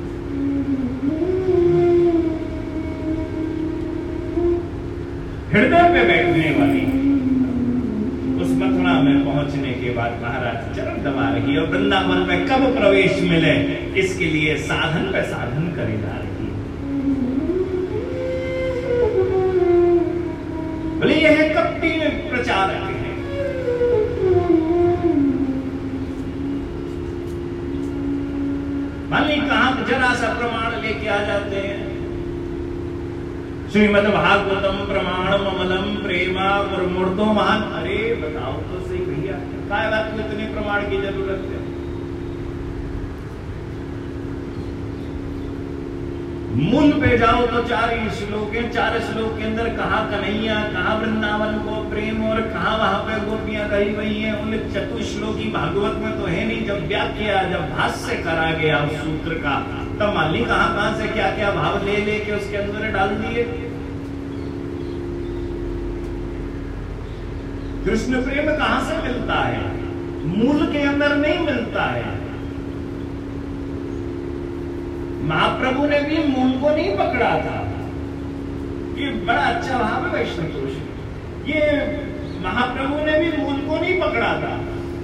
हृदय पे बैठने वाली उस मथुरा में पहुंचने के बाद महाराज चरण दबा रही है, और वृंदावन में कब प्रवेश मिले इसके लिए साधन पे साधन करे जा रही है। बोले यह कपटी प्रचारक है। मान ली कहां जरा सा प्रमाण लेके आ जाते हैं, श्रीमद् भागवतम प्रमाणम अमलम प्रेमा गुरुमूर्तो महान। अरे बताओ तो सही भैया, काय बात को इतने प्रमाण की जरूरत है? मूल पे जाओ तो चार ही श्लोक है, चार श्लोक के अंदर कहा कन्हैया, कहा वृंदावन को प्रेम, और कहा वहां पे गोपियां गई हुई हैं। उन चतुश्लोकी भागवत में तो है नहीं। जब व्याख्या जब भाष्य करा गया उस सूत्र का, तब मान ली कहां कहां से क्या क्या भाव ले लेके उसके अंदर डाल दिए। कृष्ण प्रेम कहां से मिलता है? मूल के अंदर नहीं मिलता है। महाप्रभु ने भी मूल को नहीं पकड़ा था। ये बड़ा अच्छा भाव है वैष्णव पुरुष, ये महाप्रभु ने भी मूल को नहीं पकड़ा था।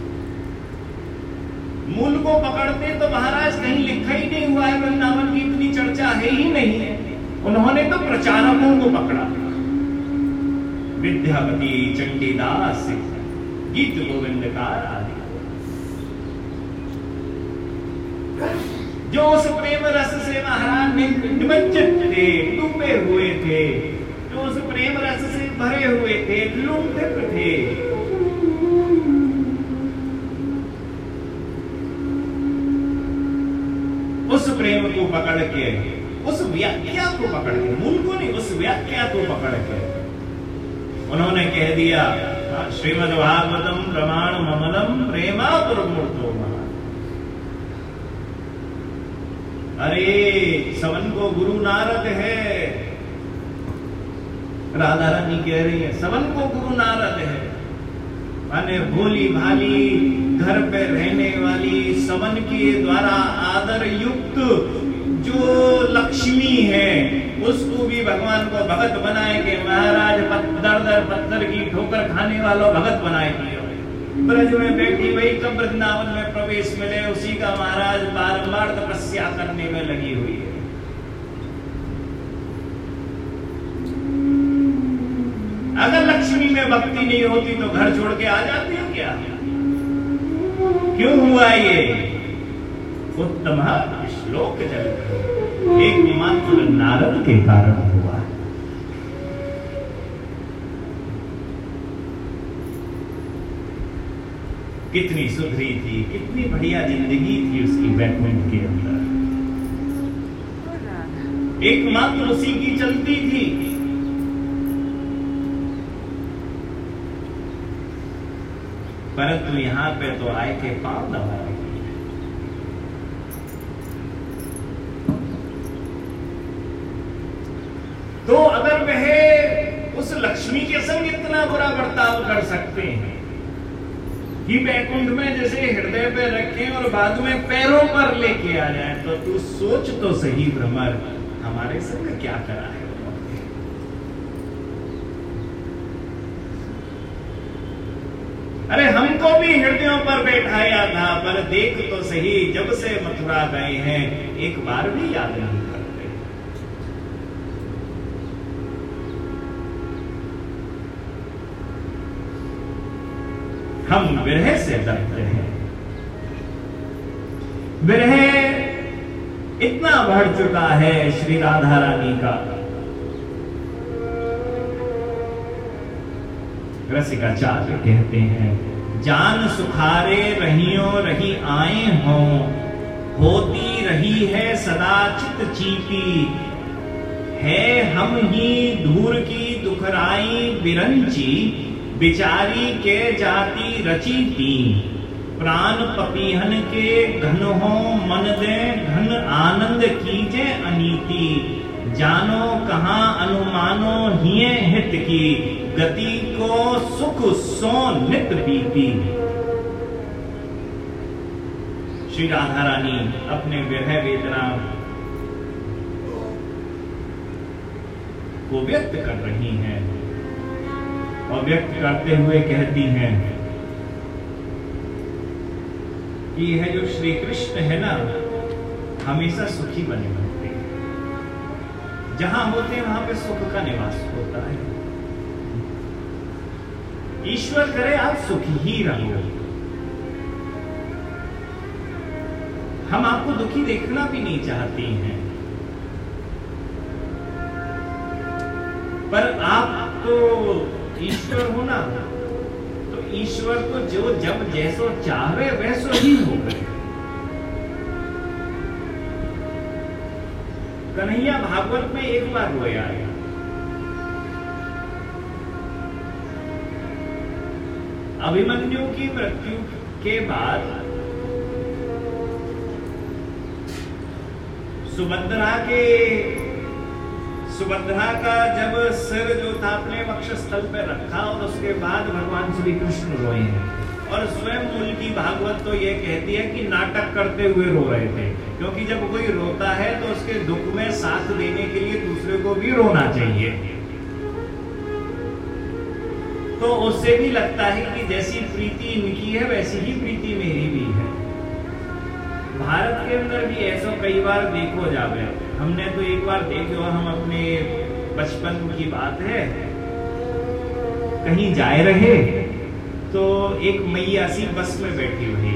मूल को पकड़ते तो महाराज कहीं लिखा ही नहीं हुआ है, वृंदावन की इतनी चर्चा है ही नहीं है। उन्होंने तो प्रचारकों को पकड़ा। विद्यापति, चंडीदास, गीत गोविंदकार आदि, जो उस प्रेम रस से महाराज निमज्जित थे, डूबे हुए थे, जो उस प्रेम रस से भरे हुए थे, लुंठित थे, उस प्रेम को पकड़ के, उस व्याख्या को पकड़ के, मूल को नहीं, उस व्याख्या को पकड़ के उन्होंने कह दिया श्रीमद् भागवतम प्रमाण ममलम प्रेमा पुरमूर्तो। अरे सवन को गुरु नारद है, राधा रानी कह रही है सवन को गुरु नारद है। माने भोली भाली घर पे रहने वाली सवन के द्वारा आदर युक्त जो लक्ष्मी है, उसको भी भगवान को भगत बनाए के महाराज दर दर पत्थर की ठोकर खाने वालों भगत बनाए दिए। ब्रज में बैठी वही कब वृंदावन में प्रवेश मिले, उसी का महाराज बारंबार तपस्या करने में लगी हुई है। अगर लक्ष्मी में भक्ति नहीं होती तो घर छोड़ के आ जाती हो क्या? क्यों हुआ ये? उत्तम श्लोक जल एकमात्र नारद के कारण हुआ। कितनी सुधरी थी, कितनी बढ़िया जिंदगी थी उसकी बैकुंठ के अंदर, एकमात्र उसी की चलती थी। परंतु यहां पे तो आए के पांव दबा रही है। तो अगर वह उस लक्ष्मी के संग इतना बुरा बर्ताव कर सकते हैं कि बैकुंठ में जैसे हृदय पे रखें और बाद में पैरों पर लेके आ जाए, तो तू सोच तो सही भ्रमर, हमारे संग क्या करा है। अरे हमको भी हृदयों पर बैठाया था, पर देख तो सही जब से मथुरा गए हैं एक बार भी याद नहीं करते। हम विरह से डरते हैं। विरह इतना बढ़ चुका है श्री राधा रानी का। रसिकाचार्य कहते हैं, जान सुखारे रहियो रही आए हो, होती रही है सदा चित चीपी, है हम ही धूर की दुखराई बिरंची, बिचारी के जाति रची पी, प्राण पपीहन के घन हो मन दे घन आनंद कीजे अनीति, जानो कहां अनुमानो हिये हित की, गति को सुख सो नित बीती। श्री राधा रानी अपने विरह वेदना को व्यक्त कर रही हैं और व्यक्त करते हुए कहती हैं कि यह जो श्री कृष्ण है ना, हमेशा सुखी बने रहते हैं। जहां होते हैं वहां पे सुख का निवास होता है। ईश्वर करे आप सुखी ही रहो। हम आपको दुखी देखना भी नहीं चाहते हैं, पर आप तो ईश्वर हो ना, तो ईश्वर तो जो जब जैसो चाहे वैसो ही होगा। कन्हैया भागवत में एक बार रोया है। अभिमन्यु की मृत्यु के बाद सुभद्रा के सुभद्रा का जब सिर जो था अपने वक्षस्थल पर रखा और उसके बाद भगवान श्री कृष्ण रोए हैं। और स्वयं मूल की भागवत तो ये कहती है कि नाटक करते हुए रो रहे थे, क्योंकि जब कोई रोता है तो उसके दुख में साथ देने के लिए दूसरे को भी रोना चाहिए। तो उससे भी लगता है कि जैसी प्रीति इनकी है वैसी ही प्रीति मेरी भी है। भारत के अंदर भी ऐसा कई बार देखो जावे। हमने तो एक बार देखो, हम अपने बचपन की बात है, कहीं जाए रहे तो एक मैया सी बस में बैठी हुई,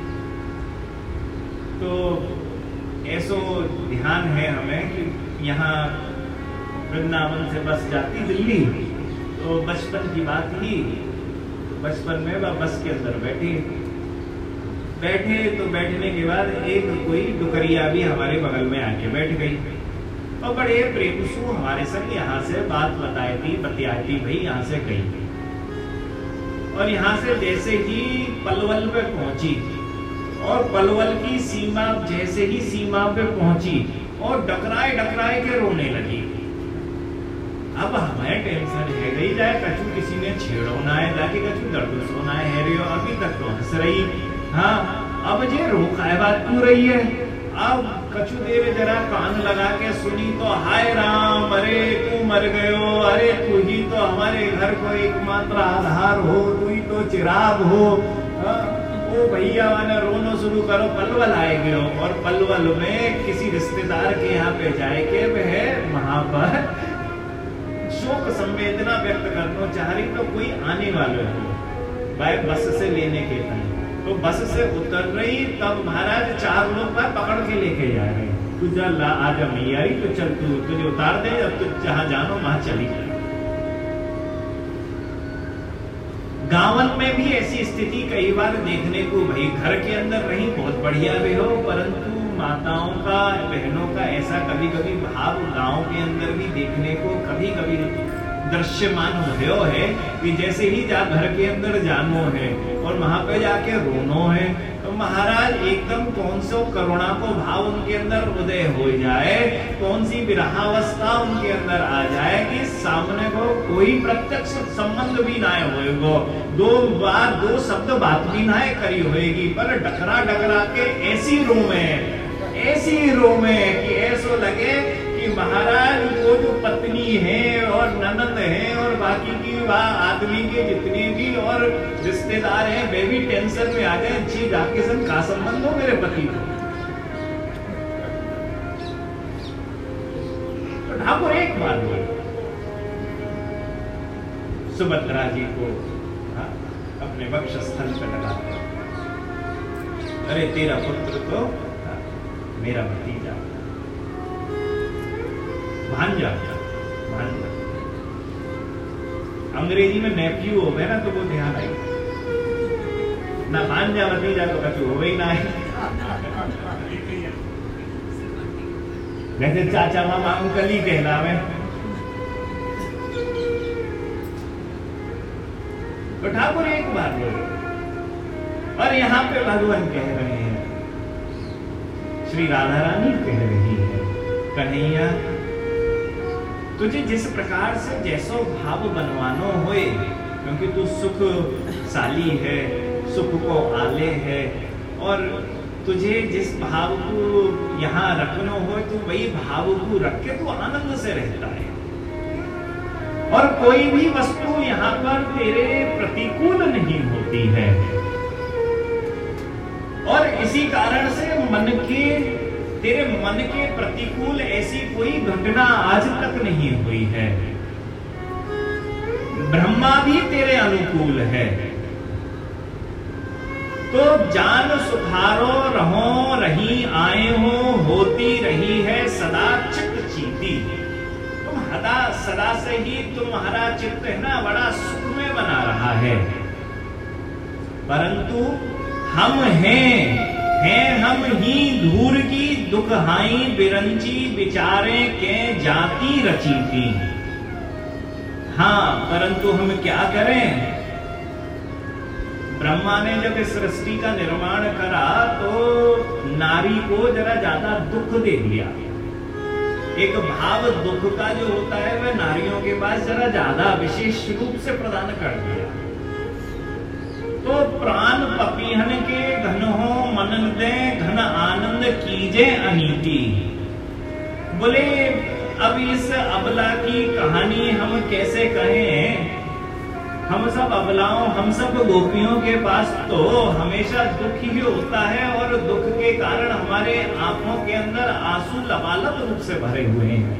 तो ऐसो ध्यान है हमें कि यहाँ वृंदावन से बस जाती दिल्ली, तो बचपन की बात ही, बचपन में वह बस के अंदर बैठे बैठे तो बैठने के बाद एक कोई डुकरिया भी हमारे बगल में आके बैठ गई और बड़े प्रेम से हमारे संग यहाँ से बात बताई थी बतियाई थी, भाई यहाँ से गई। और यहाँ से जैसे ही पलवल पे पहुंची और पलवल की सीमा जैसे ही सीमा पे पहुंची और डकराए डकराए के रोने लगी। अब हमें टेंशन है गई जाए कछु किसी ने छेड़ो ना है, जाके कछु दर्द सोना है, अभी तक तो हंस रही। हाँ अब जे रोका है बात क्यों रही है, अब कछुदेव जरा कान लगा के सुनी तो हाय राम, अरे तू मर गयो, अरे तू ही तो हमारे घर को एकमात्र आधार हो, तू ही तो चिराग हो। वो भैया वाला रोनो शुरू करो, पलवल आए गयो। और पलवल में किसी रिश्तेदार के यहाँ पे जाए के वह वहां पर शोक संवेदना व्यक्त करना चाह रही, तो कोई आने वाले हो भाई बस से लेने के टाइम, तो बस से उतर रही, तब महाराज चार लोग का पकड़ के लेके जा रहे हैं। तू चल आज मैया आई तो चल, तू तुझे उतार दे, अब तू जहां जानो वहां चली जाए। गांवन में भी ऐसी स्थिति कई बार देखने को, भाई घर के अंदर रही बहुत बढ़िया भी हो, परंतु माताओं का बहनों का ऐसा कभी कभी भाव गांव के अंदर भी देखने को कभी कभी दृश्यमान हो है कि जैसे ही जा घर के अंदर जानो है और वहां पे जाके रोनो है, तो महाराज एकदम कौन सा करुणा को भाव उनके अंदर उदय हो जाए, कौन सी विरहावस्था उनके अंदर आ जाए कि सामने को कोई प्रत्यक्ष संबंध भी ना होएगो, दो बार दो शब्द बात भी ना करी होएगी, पर डकरा डकरा के ऐसी रो में ऐसी रो में कि ऐसो लगे कि महाराज वो जो पत्नी है और ननद है और बाकी की वह आदमी के जितने भी और रिश्तेदार हैं वे भी टेंशन में आ गए, जी जाके सन का संबंध हो मेरे पति को। तो ठाकुर एक बार बोले सुभद्रा जी को हा? अपने वक्षस्थल पर लगा, अरे तेरा पुत्र तो हा? मेरा भतीजा भांजा, भांजा अंग्रेजी में नेफ्यू हो गए ना तो वो ध्यान आई ना, भांजा भतीजा तो कछु हो ही ना है। जैसे चाचा मामा अंकल ही कहना है। तो ठाकुर एक बार बोले, और यहाँ पे भगवान कह रहे हैं, श्री राधा रानी कह रही है, कन्हैया तुझे जिस प्रकार से जैसो भाव बनवानो होए, क्योंकि तू सुख साली है, सुख को आले है, और तुझे जिस भाव को यहाँ रखनो हो तो वही भाव को रख के तू आनंद से रहता है, और कोई भी वस्तु यहाँ पर तेरे प्रतिकूल नहीं होती है, और इसी कारण से मन के तेरे मन के प्रतिकूल ऐसी कोई घटना आज तक नहीं हुई है। ब्रह्मा भी तेरे अनुकूल है, तो जान सुधारो रहो रही आए हो, होती रही है सदा चित्त चीती। तुम हदा सदा से ही तुम्हारा चित्त है ना बड़ा सुख में बना रहा है, परंतु हम हैं हैं हम ही धूर की दुखहाई बिरंची विचारे के जाति रची थी। हाँ, परंतु हम क्या करें, ब्रह्मा ने जब इस सृष्टि का निर्माण करा तो नारी को जरा ज्यादा दुख दे दिया। एक भाव दुख का जो होता है वह नारियों के पास जरा ज्यादा विशेष रूप से प्रदान कर दिया। तो प्राण पपीहन के घन हो मन दे घन आनंद कीजे अनीति। बोले अब इस अबला की कहानी हम कैसे कहें, हम सब अबलाओं हम सब गोपियों के पास तो हमेशा दुख ही होता है, और दुख के कारण हमारे आंखों के अंदर आंसू लबालब रूप से भरे हुए हैं।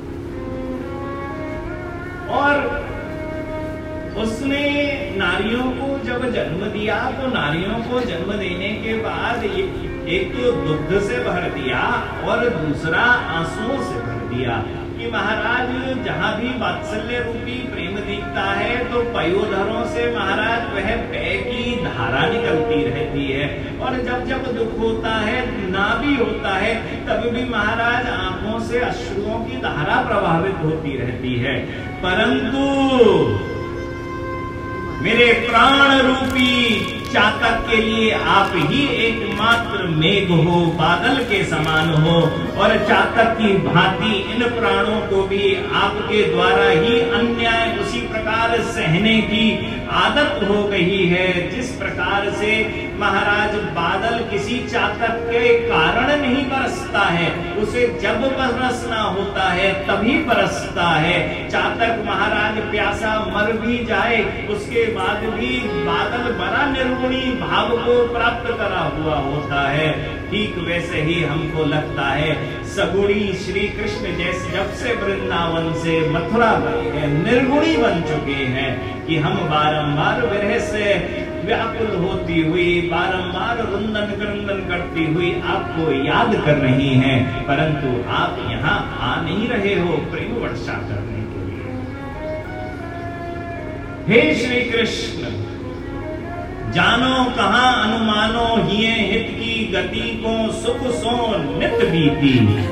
और उसने नारियों को जब जन्म दिया तो नारियों को जन्म देने के बाद एक तो दुग्ध से भर दिया और दूसरा आंसुओं से भर दिया कि महाराज जहां भी वात्सल्य रूपी प्रेम दिखता है तो पयोधरों से महाराज वह पेय की धारा निकलती रहती है, और जब जब दुख होता है ना भी होता है तब भी महाराज आंखों से अश्रुओं की धारा प्रभावित होती रहती है। परंतु मेरे प्राण रूपी चातक के लिए आप ही एकमात्र मेघ हो, बादल के समान हो, और चातक की भांति इन प्राणों को भी आपके द्वारा ही अन्याय उसी प्रकार सहने की आदत हो गई है जिस प्रकार से महाराज बादल किसी चातक के कारण नहीं बरसता है, उसे जब बरसना होता है तभी बरसता है। चातक महाराज प्यासा मर भी जाए उसके बाद भी बादल बड़ा निर्गुणी भाव को प्राप्त करा हुआ होता है। ठीक वैसे ही हमको लगता है सगुणी श्री कृष्ण जैसे जब से वृंदावन से मथुरा गए हैं निर्गुणी बन चुके हैं कि हम बारंबार विरह से व्याकुल होती हुई बारंबार रुंदन क्रंदन करती हुई आपको याद कर रही हैं, परंतु आप यहाँ आ नहीं रहे हो प्रेम वर्षा करने के लिए। हे श्री कृष्ण जानो कहां अनुमानो हिये हित की गति को सुख सो नित बीती।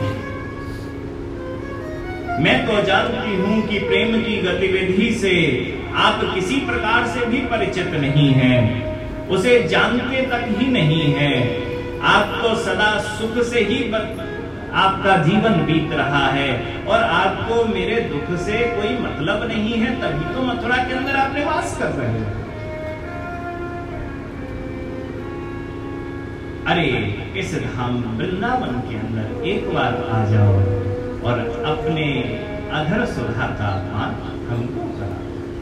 मैं तो जानती हूं कि प्रेम की गतिविधि से आप किसी प्रकार से भी परिचित नहीं हैं, उसे जानते तक ही नहीं हैं। आप तो सदा सुख से ही आपका जीवन बीत रहा है और आपको मेरे दुख से कोई मतलब नहीं है, तभी तो मथुरा के अंदर आप निवास कर रहे हैं। अरे इस धाम वृंदावन के अंदर एक बार आ जाओ और अपने अधर सुधा का मान हमको करा।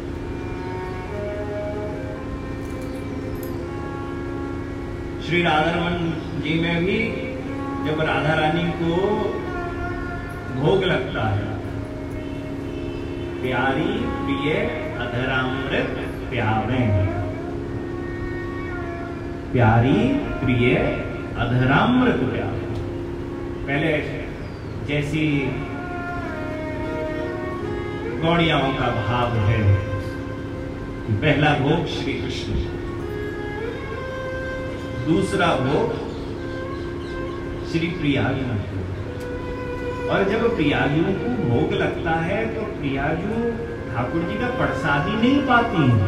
श्री राधारमण जी में भी जब राधा रानी को भोग लगता है, प्यारी प्रिय अधरामृत प्यावे, प्यारी प्रिय अधरामृत प्यावे। पहले जैसी गौड़ियाओं का भाव है, पहला भोग श्री कृष्ण, दूसरा भोग श्री प्रियागियों को। और जब प्रियागियों को भोग लगता है तो प्रियागियों ठाकुर जी का प्रसादी नहीं पाती हैं।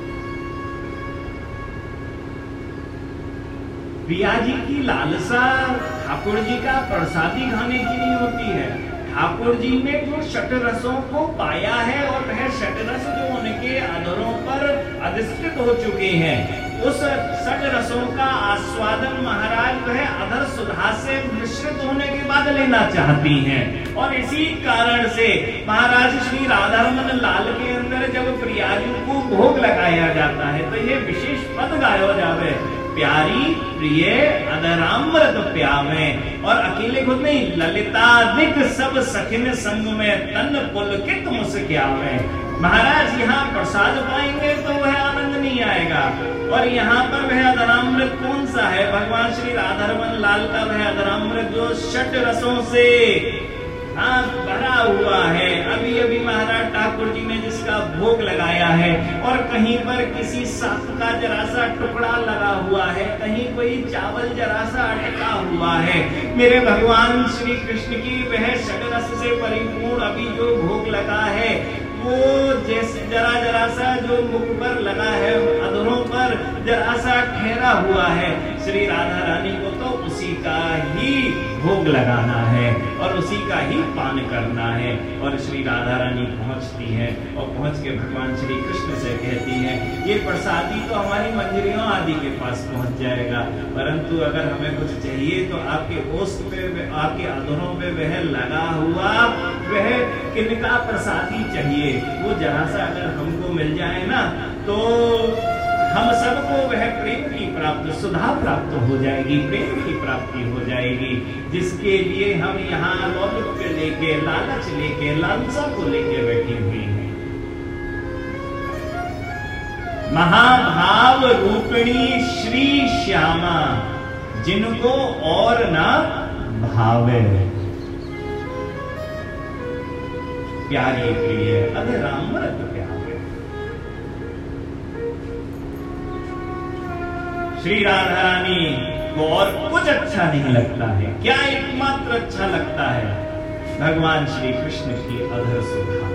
प्रिया जी की लालसा ठाकुर जी का प्रसादी खाने की नहीं होती है। ठाकुर जी ने जो षट रसों को पाया है और वह षट रस जो उनके अधरों पर अधिष्ठित हो चुके हैं, उस षट रसों का आस्वादन महाराज वह अधर सुधा से मिश्रित होने के बाद लेना चाहती हैं। और इसी कारण से महाराज श्री राधारमण लाल के अंदर जब प्रियाजू को भोग लगाया जाता है तो ये विशेष पद गाया जावे, प्यारी प्रिय अधरामृत प्यावे। और अकेले खुद नहीं, ललितादिक सब सखिन संग में तन पुलकित मुस्क्यावे। महाराज यहाँ प्रसाद पाएंगे तो वह आनंद नहीं आएगा, और यहाँ पर वह अधरामृत कौन सा है? भगवान श्री राधारमण लाल का वह अधरामृत जो षट रसों से हाँ भरा हुआ है। अभी अभी महाराज ठाकुर जी ने जिसका भोग लगाया है, और कहीं पर किसी सांप का जरा सा टुकड़ा लगा हुआ है, कहीं कोई चावल जरा सा अटका हुआ है। मेरे भगवान श्री कृष्ण की वह षट रस से परिपूर्ण अभी जो भोग लगा है वो जैसे जरा जरा सा जो मुख पर लगा है, अधरों पर जरा सा ठहरा हुआ है। श्री राधा रानी को तो उसी का ही भोग लगाना है और उसी का ही पान करना है। और श्री राधा रानी पहुंचती है और पहुंच के भगवान श्री कृष्ण से कहती है, ये प्रसादी तो हमारी मंजरियों आदि के पास पहुंच जाएगा, परंतु अगर हमें कुछ चाहिए तो आपके ओष्ठ पे, आपके अधरों पे वह लगा हुआ वह किनका प्रसादी चाहिए, वो जरा सा अगर हमको मिल जाए ना तो हम सबको वह प्रेम की प्राप्ति सुधा प्राप्त हो जाएगी, प्रेम की प्राप्ति हो जाएगी, जिसके लिए हम यहाँ लौकिक लेके लालच लेके लालसा को लेके बैठी हुई हैं। महाभाव रूपिणी श्री श्यामा जिनको और ना भावे, प्यारी प्रिय अधरामृत प्यारे। श्री राधा रानी को और कुछ अच्छा नहीं लगता है। क्या एकमात्र अच्छा लगता है? भगवान श्री कृष्ण की अधर सुधा।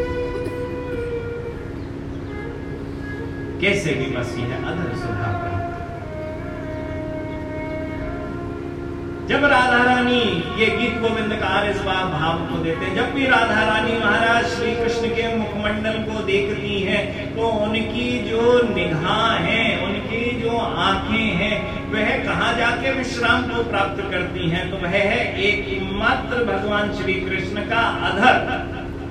कैसे भी बसी है अधर सुधा पर। जब राधा रानी ये गीत गोविंद का इस बार भाव को देते हैं, जब भी राधा रानी महाराज श्री कृष्ण के मुखमंडल को देखती हैं तो उनकी जो निगाह है, उनकी जो आंखें हैं वह कहां जाके विश्राम को प्राप्त करती हैं? तो वह है एकमात्र भगवान श्री कृष्ण का अधर।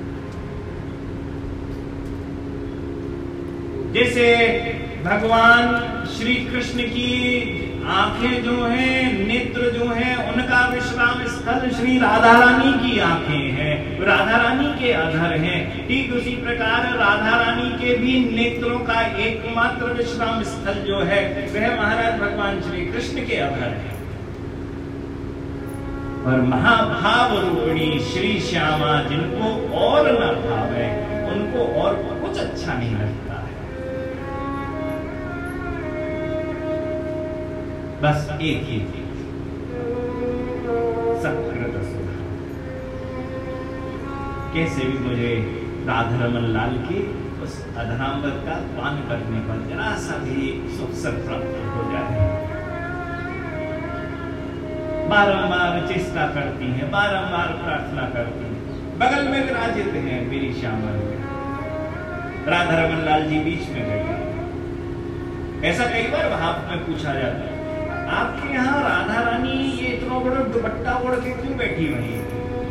जैसे भगवान श्री कृष्ण की आंखें जो हैं, नेत्र जो हैं, उनका विश्राम स्थल श्री राधा रानी की आंखें हैं, राधा रानी के अधर हैं। ठीक उसी प्रकार राधा रानी के भी नेत्रों का एकमात्र विश्राम स्थल जो है वह महाराज भगवान श्री कृष्ण के अधर है। और महाभाव रूपिणी श्री श्यामा जिनको और न भावे, उनको और कुछ अच्छा नहीं लगता, बस एक ही चीज, सत्कृत सुधा। कैसे भी मुझे राधा रमन लाल के उस अधरामृत का पान करने पर जरा सा भी सुख सत प्राप्त हो जाए। बारंबार चेष्टा करती हैं, बारंबार प्रार्थना करती हैं, बगल में विराजित हैं मेरी श्यामा। राधा रमन लाल जी बीच में गए। ऐसा कई बार भाव में पूछा जाता है, आपके यहाँ राधा रानी ये इतना बड़ा दुपट्टा ओढ़ के क्यों बैठी हुई है?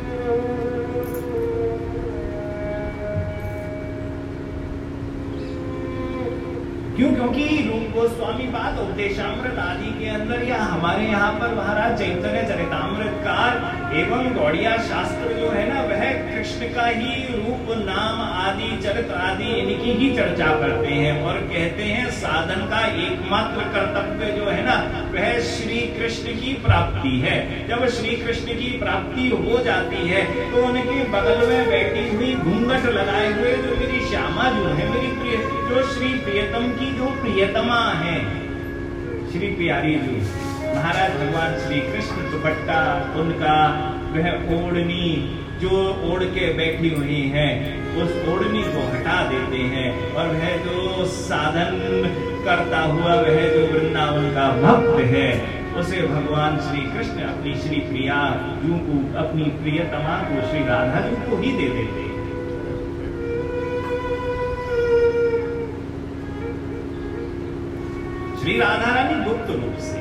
क्यों? क्योंकि रूप गोस्वामी पाद उपदेशामृत आदि के अंदर या हमारे यहाँ पर महाराज चैतन्य चरितामृतकार एवं गौड़िया शास्त्र जो है ना, वह कृष्ण का ही रूप नाम आदि चरित्र आदि इनकी ही चर्चा करते हैं और कहते हैं साधन का एकमात्र कर्तव्य जो है ना वह श्री कृष्ण की प्राप्ति है। जब श्री कृष्ण की प्राप्ति हो जाती है तो उनके बगल में बैठी हुई घूंघट लगाए हुए जो मेरी श्यामा जो है, मेरी प्रिय जो श्री प्रियतम की जो प्रियतमा है, श्री प्यारी जो महाराज भगवान श्री कृष्ण दुपट्टा उनका वह ओढ़नी जो ओढ़ के बैठी हुई है, उस ओढ़नी को हटा देते हैं और वह जो साधन करता हुआ वह जो वृंदावन का भक्त है उसे भगवान श्री कृष्ण अपनी श्री प्रिया जू को, अपनी प्रियतमा को, श्री राधा जू को ही दे देते हैं। श्री राधा रानी गुप्त रूप से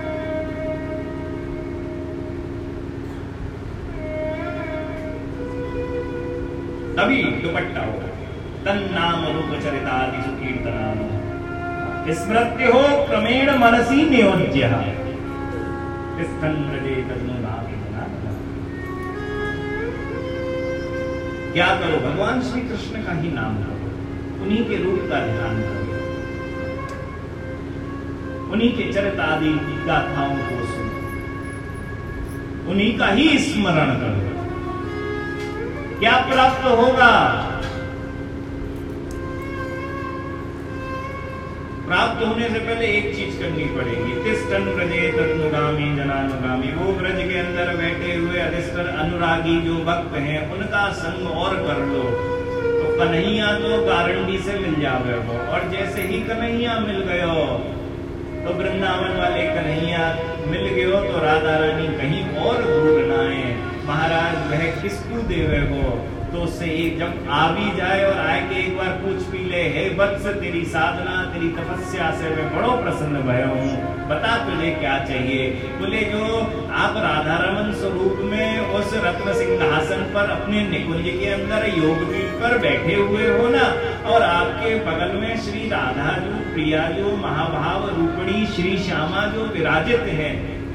तभी दुपट्टा हो तन नाम रूप चरितादि सुकीर्तनाम स्मृत्य हो क्रमेण मनसी नियोज्य क्या करो? भगवान श्री कृष्ण का ही नाम करो, उन्हीं के रूप का ध्यान करो, उन्हीं के चरितादि गाथाओं को सुनो, उन्हीं का ही स्मरण करो। क्या प्राप्त होगा? प्राप्त होने से पहले एक चीज करनी पड़ेगी, तिष्ठन् व्रजे तदनुगामी जनानुगामी। वो व्रज के अंदर बैठे हुए अधिष्ठित अनुरागी जो भक्त हैं उनका संग और कर लो तो कन्हैया तो गारंटी से मिल जावे वो। और जैसे ही कन्हैया मिल गयो तो वृंदावन वाले कन्हैया मिल गयो तो राधा रानी कहीं और दूर न आए। महाराज वह किसको देवे हो तो उससे एक जब आ भी जाए और आए के एक बार पूछ भी ले, हे वत्स तेरी साधना तेरी तपस्या से मैं बड़ो प्रसन्न भया हूँ, बता तुझे क्या चाहिए? बोले जो आप राधा रमन स्वरूप में उस रत्न सिंहासन पर अपने निकुंज के अंदर योग पीठ पर बैठे हुए हो ना, और आपके बगल में श्री राधा जो प्रिया जो महाभाव रूपिणी श्री श्यामा जो विराजित है,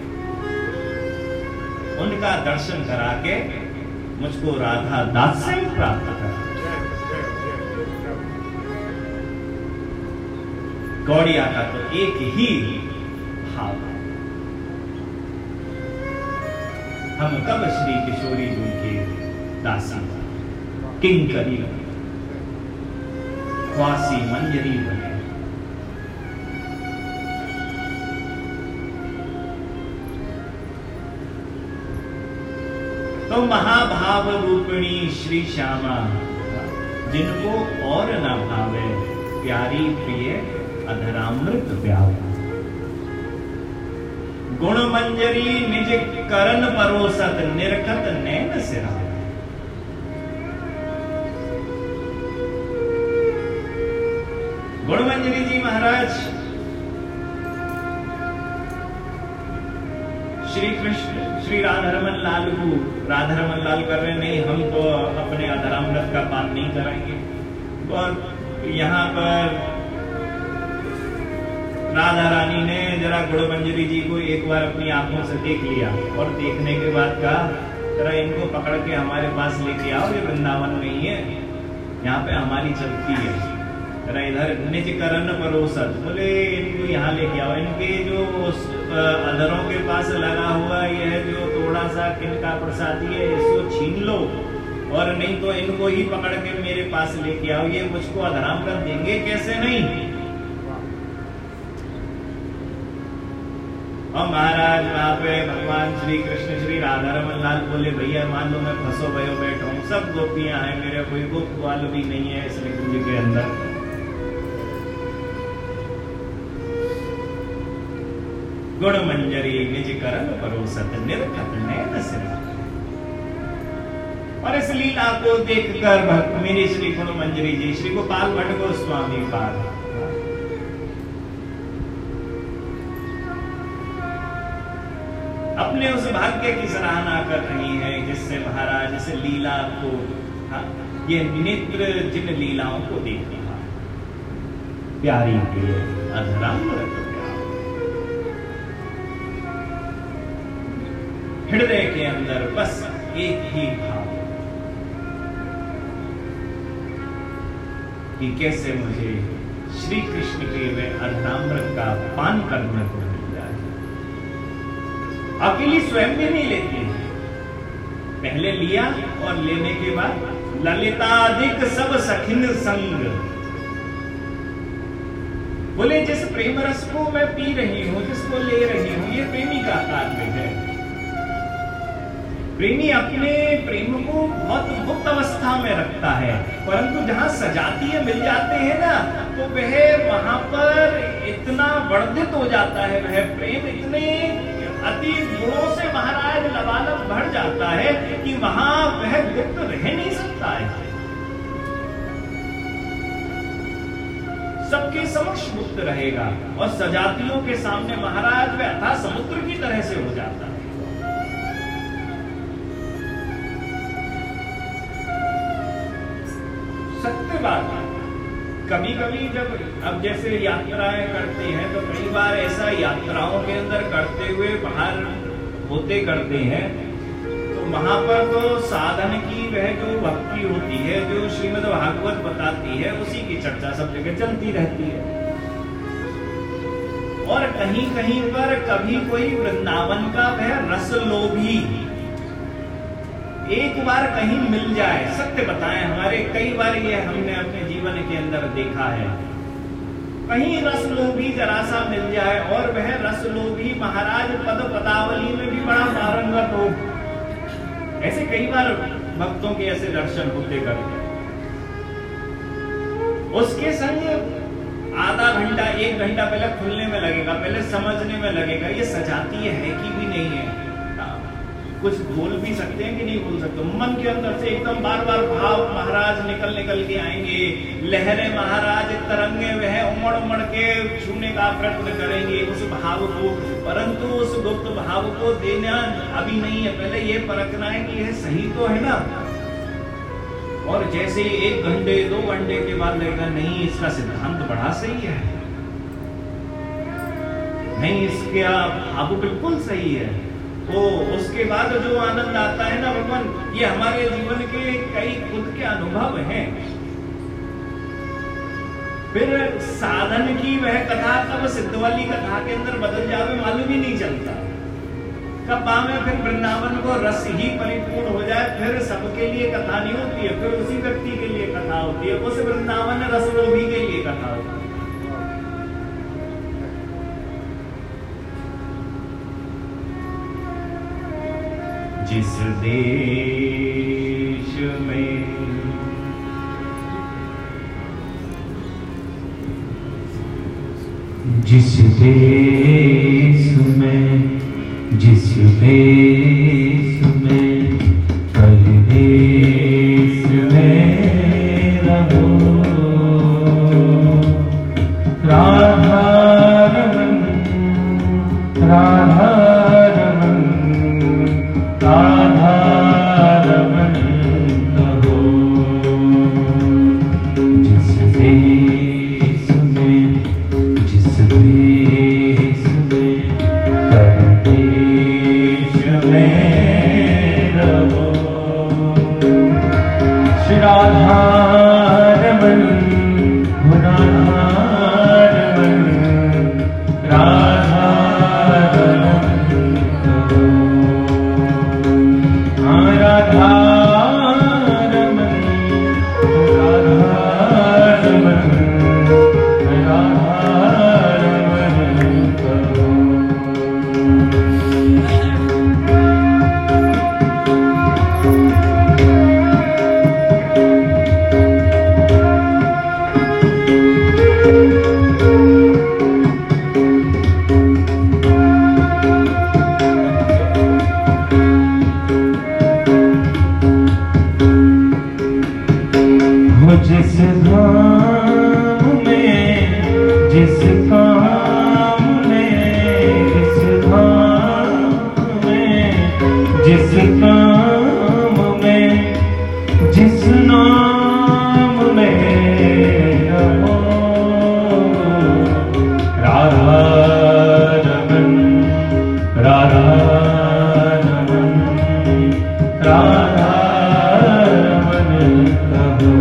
उनका दर्शन करा के मुझको राधा दास्य प्राप्त कर। गौड़िया का तो एक ही भाव, हम कब श्री किशोरी जी के दासी किंकरी ख्वासी मंजरी बने। तो महाभाव रूपिणी श्री श्यामा जिनको और न भावे, प्यारी प्रिय अधरामृत प्यावा। गुण मंजरी निज करन परोसत निरखत नैन सिरा। गुण मंजरी जी महाराज श्री कृष्ण श्री राधारमन लाल को राधारमन लाल कर रहे, नहीं हम तो अपने अधरामृत का पान नहीं कराएंगे। और यहाँ पर राधा रानी ने जरा गुड़मंजरी जी को एक बार अपनी आंखों से देख लिया और देखने के बाद कहा जरा इनको पकड़ के हमारे पास लेके आओ, ये वृंदावन नहीं है, यहाँ पे हमारी चलती है, जरा इधर निज करण परोसत, बोले इनको यहाँ लेके आओ, इनके जो अधरों के पास लगा हुआ यह जो थोड़ा सा किनका प्रसादी है इसको छीन लो, और नहीं तो इनको ही पकड़ के मेरे पास लेके आओ, ये मुझको अधरामृत देंगे कैसे नहीं। और महाराज वहां पे भगवान श्री कृष्ण श्री राधारमन लाल बोले भैया मान लो मैं फंसो भयो बैठा हूँ, सब गोपियां हैं, मेरे कोई गुप्त ग्वाल भी नहीं है इस निकुंज के अंदर। गुण मंजरी निज करन परोसत निर्खत नैन सिरा। और इस लीला को देखकर भक्त मेरी श्री गुण मंजरी जी श्री गोपाल भट्ट गोस्वामी पाद अपने उस भाग्य की सराहना कर रही है जिससे महाराज इस लीला को, हाँ, ये नेत्र जिन लीलाओं को देख रहा प्यारी प्रिय अधरामृत हृदय के अंदर बस एक ही भाव कि कैसे मुझे श्री कृष्ण के वे अधरामृत का पान करने को मिल जाए। अकेली स्वयं भी नहीं लेती, पहले लिया और लेने के बाद ललिताधिक सब सखिन संग, बोले जिस प्रेम रस को मैं पी रही हूं, जिसको ले रही हूं, ये प्रेमी का कार्य है। प्रेमी अपने प्रेम को बहुत गुप्त अवस्था में रखता है, परंतु जहां सजातीय मिल जाते हैं ना, तो वह वहां पर इतना वर्धित हो जाता है, वह प्रेम इतने अति गुणों से महाराज लबालब भर जाता है कि वहां वह गुप्त रह नहीं सकता है, सबके समक्ष गुप्त रहेगा। और सजातियों के सामने महाराज वह अथाह समुद्र की तरह से हो जाता है। सत्य बात है, कभी कभी जब अब जैसे यात्राएं करते हैं तो कई बार ऐसा यात्राओं के अंदर करते हुए बाहर होते करते हैं, तो वहां पर तो साधन की वह जो भक्ति होती है, जो श्रीमद् भागवत बताती है, उसी की चर्चा सब जगह चलती रहती है। और कहीं कहीं पर कभी कोई वृंदावन का वह रस लोभी एक बार कहीं मिल जाए, सत्य बताएं हमारे कई बार ये हमने अपने जीवन के अंदर देखा है, कहीं रस लोभी जरा सा मिल जाए और वह रस लोभी महाराज पद पदावली में भी बड़ा पारंगत हो, ऐसे कई बार भक्तों के ऐसे दर्शन होते करते। उसके संग आधा घंटा एक घंटा पहले खुलने में लगेगा, पहले समझने में लगेगा ये सजाती है कि भी नहीं है, कुछ बोल भी सकते हैं कि नहीं बोल सकते, मन के अंदर से एकदम बार बार भाव महाराज निकल निकल के आएंगे, लहरें महाराज तरंगे वह उमड़ उमड़ के छूने का प्रयत्न करेंगे उस भाव को, परंतु उस गुप्त भाव को देना अभी नहीं है, पहले ये परखना है कि यह सही तो है ना। और जैसे ही एक घंटे दो घंटे के बाद लगेगा नहीं इसका सिद्धांत बड़ा सही है, नहीं इसका भाव बिल्कुल सही है, तो उसके बाद जो आनंद आता है ना भगवान, ये हमारे जीवन के कई खुद के अनुभव हैं। फिर साधन की वह कथा कब सिद्ध वाली कथा के अंदर बदल जावे मालूम ही नहीं चलता, कब में फिर वृंदावन को रस ही परिपूर्ण हो जाए, फिर सबके लिए कथा नहीं होती है, फिर उसी व्यक्ति के लिए कथा होती है, उस वृंदावन रस लोभी के लिए कथा होती है। जिस देश में जिस देश में जिस देश में परदेश में रहो, राधा रमन राधा रमन श्री राधा रमन हो राधा रमन राधा रमन हाँ राधा रमन राधा रमन राधा रमन करो। जिस धाम में जिस काम में जिस धाम में जिस काम में जिस नाम में रहो राधा रमन राधा रमन राधा रमन कहो।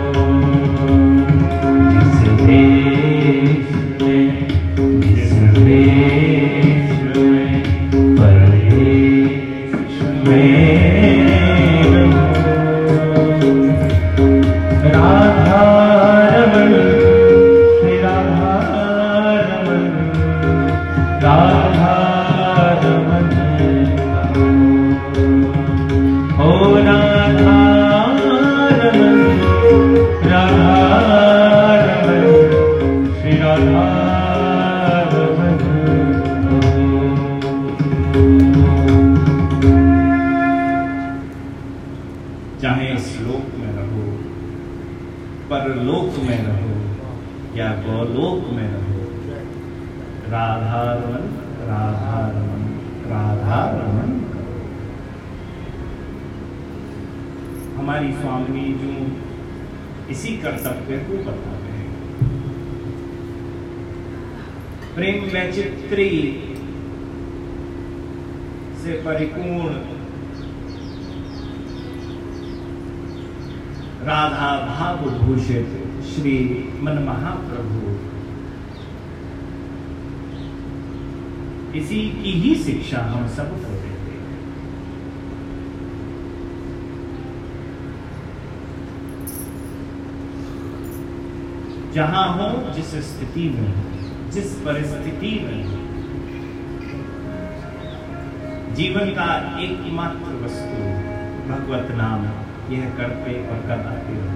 चाहे श्लोक में रहो, परलोक में रहो या गोलोक में रहो, राधा रमन राधा रमन राधा रमन करो। हमारी स्वामी जो इसी कर्तव्य को बताते हैं। प्रेम वैचित्री से परिपूर्ण राधा भाव भूषित श्री मन महाप्रभु इसी की ही शिक्षा हम सबको देते हैं। जहां हो, जिस स्थिति में हो, जिस परिस्थिति में हो, जीवन का एकमात्र वस्तु भगवत नाम यह करते और कराते हो।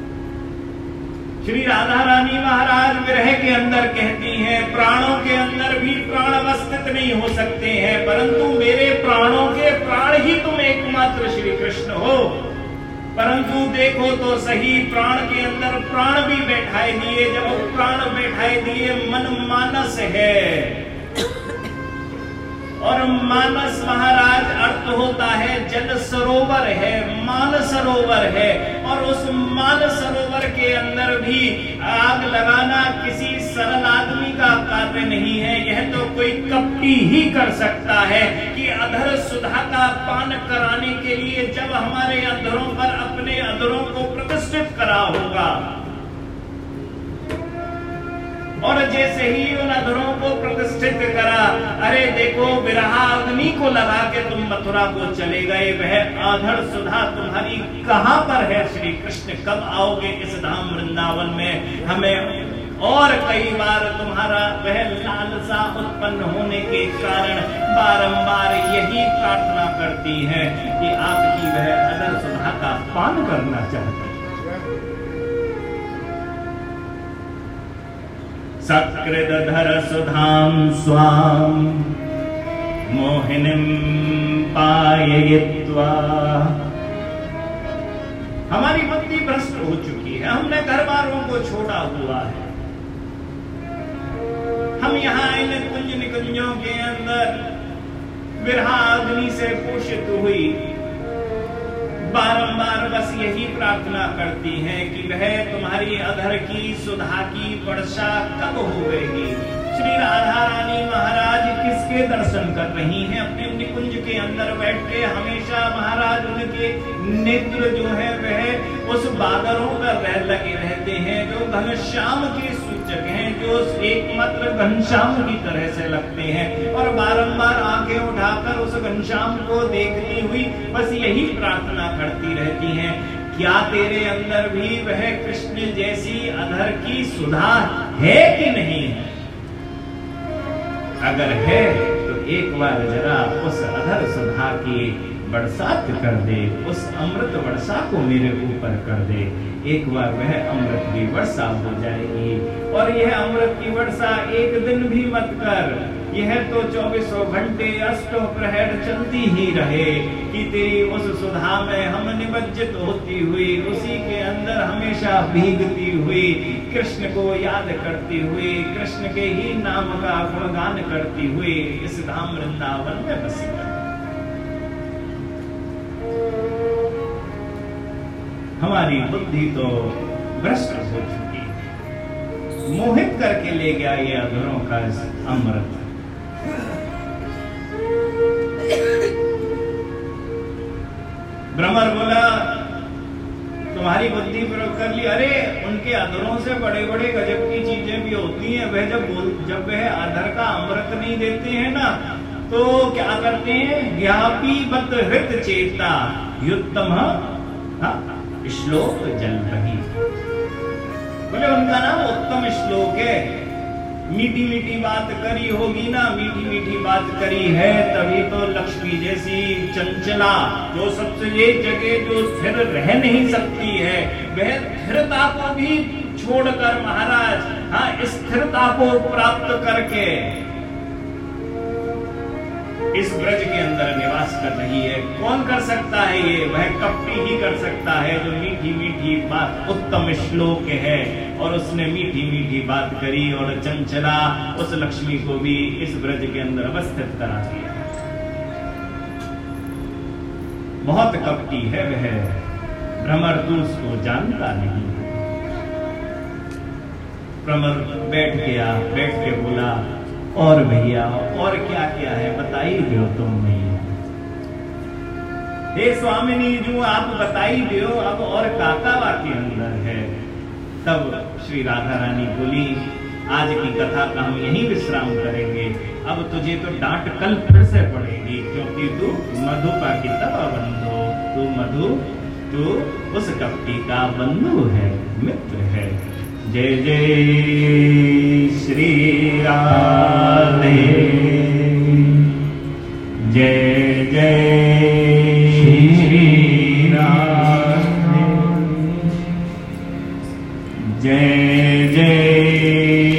श्री राधा रानी महाराज विरह के अंदर कहती हैं, प्राणों के अंदर भी प्राण अवस्थित नहीं हो सकते हैं, परंतु मेरे प्राणों के प्राण ही तुम एकमात्र श्री कृष्ण हो। परंतु देखो तो सही, प्राण के अंदर प्राण भी बैठाए दिए। जब प्राण बैठाए दिए, मन मानस है, और मानस महाराज अर्थ होता है जल सरोवर है, मान सरोवर है। और उस मान सरोवर के अंदर भी आग लगाना किसी सरल आदमी का कार्य नहीं है। यह तो कोई कपटी ही कर सकता है कि अधर सुधा का पान कराने के लिए जब हमारे अधरों पर अपने अधरों को प्रतिष्ठित करा होगा, और जैसे ही उन अधरों को प्रतिष्ठित करा, अरे देखो विरहा अग्नि को लगा के तुम मथुरा को चले गए, वह आधर सुधा तुम्हारी कहां पर है श्री कृष्ण? कब आओगे इस धाम वृंदावन में? हमें और कई बार तुम्हारा वह लालसा उत्पन्न होने के कारण बारंबार यही प्रार्थना करती है कि आपकी वह अधर सुधा का पान करना चाहती है। सकृदधर सुधां स्वाम मोहिनीं पाययित्वा। हमारी भक्ति भ्रष्ट हो चुकी है, हमने घर वालों को छोड़ा हुआ है। हम यहाँ इन कुंज निकुंजों के अंदर विरहा अग्नि से पोषित हुई बारंबार बस यही प्रार्थना करती हैं कि वह तुम्हारी अधर की सुधा की वर्षा कब होगी, श्री राधा रानी महाराज किसके दर्शन कर रही हैं? अपने निकुंज के अंदर बैठ के हमेशा महाराज उनके नेत्र जो है वह उस बादलों पर रह लगे रहते हैं, जो घनश्याम के सूचक हैं, जो एकमात्र घनश्याम की तरह से लगते हैं, और बारंबार आंखें उठाकर उस घनश्याम को देखती हुई बस यही प्रार्थना करती रहती हैं, क्या तेरे अंदर भी वह कृष्ण जैसी अधर की सुधा है कि नहीं है? अगर है तो एक बार जरा उस अधर सुधा की बरसात कर दे, उस अमृत वर्षा को मेरे ऊपर कर दे। एक बार वह अमृत की वर्षा हो जाएगी, और यह अमृत की वर्षा एक दिन भी मत कर, यह तो चौबीसों घंटे अष्टों प्रहर चलती ही रहे, कि तेरी उस सुधा में हम निमज्जित होती हुई, उसी के अंदर हमेशा भीगती हुई, कृष्ण को याद करती हुई, कृष्ण के ही नाम का गुणगान करती हुई इस धाम वृंदावन में बसी रहे। हमारी बुद्धि तो भ्रष्ट हो चुकी, मोहित करके ले गया ये अधरों का अमृत। भ्रमर बोला तुम्हारी बुद्धि प्रयोग कर ली, अरे उनके अधरों से बड़े बड़े गजब की चीजें भी होती हैं, वह जब बोल जब वह अधर का अमृत नहीं देते हैं ना, तो क्या करते हैं, ज्ञापी बत हृत चेता युत्तम श्लोक जल रही। बोले उनका नाम उत्तम श्लोक है, मीठी मीठी बात करी होगी ना, मीठी मीठी बात करी है, तभी तो लक्ष्मी जैसी चंचला, जो सबसे एक जगह जो स्थिर रह नहीं सकती है, वह स्थिरता को भी छोड़कर महाराज हाँ स्थिरता को प्राप्त करके इस ब्रज के अंदर निवास कर रही है। कौन कर सकता है ये? वह कपटी ही कर सकता है, जो मीठी मीठी बात, उत्तम श्लोक है, और उसने मीठी मीठी बात करी और चंचला उस लक्ष्मी को भी इस ब्रज के अंदर अवस्थित करा दिया। बहुत कपटी है वह, भ्रमर तू उसको जानता नहीं। भ्रमर बैठ गया, बैठ के बोला और भैया और क्या क्या है बताई दो तुम नहीं। हे स्वामिनी जो आप बताई दो, अब और काकावा के अंदर है। तब श्री राधा रानी बोली आज की कथा का हम यहीं विश्राम करेंगे, अब तुझे तो डांट कल फिर से पड़ेगी, क्योंकि तू मधु का कितना बंधु, तू मधु तू उस कपटी का बंधु है, मित्र है। जय जय श्री राधे, जय जय श्री राधे, जय जय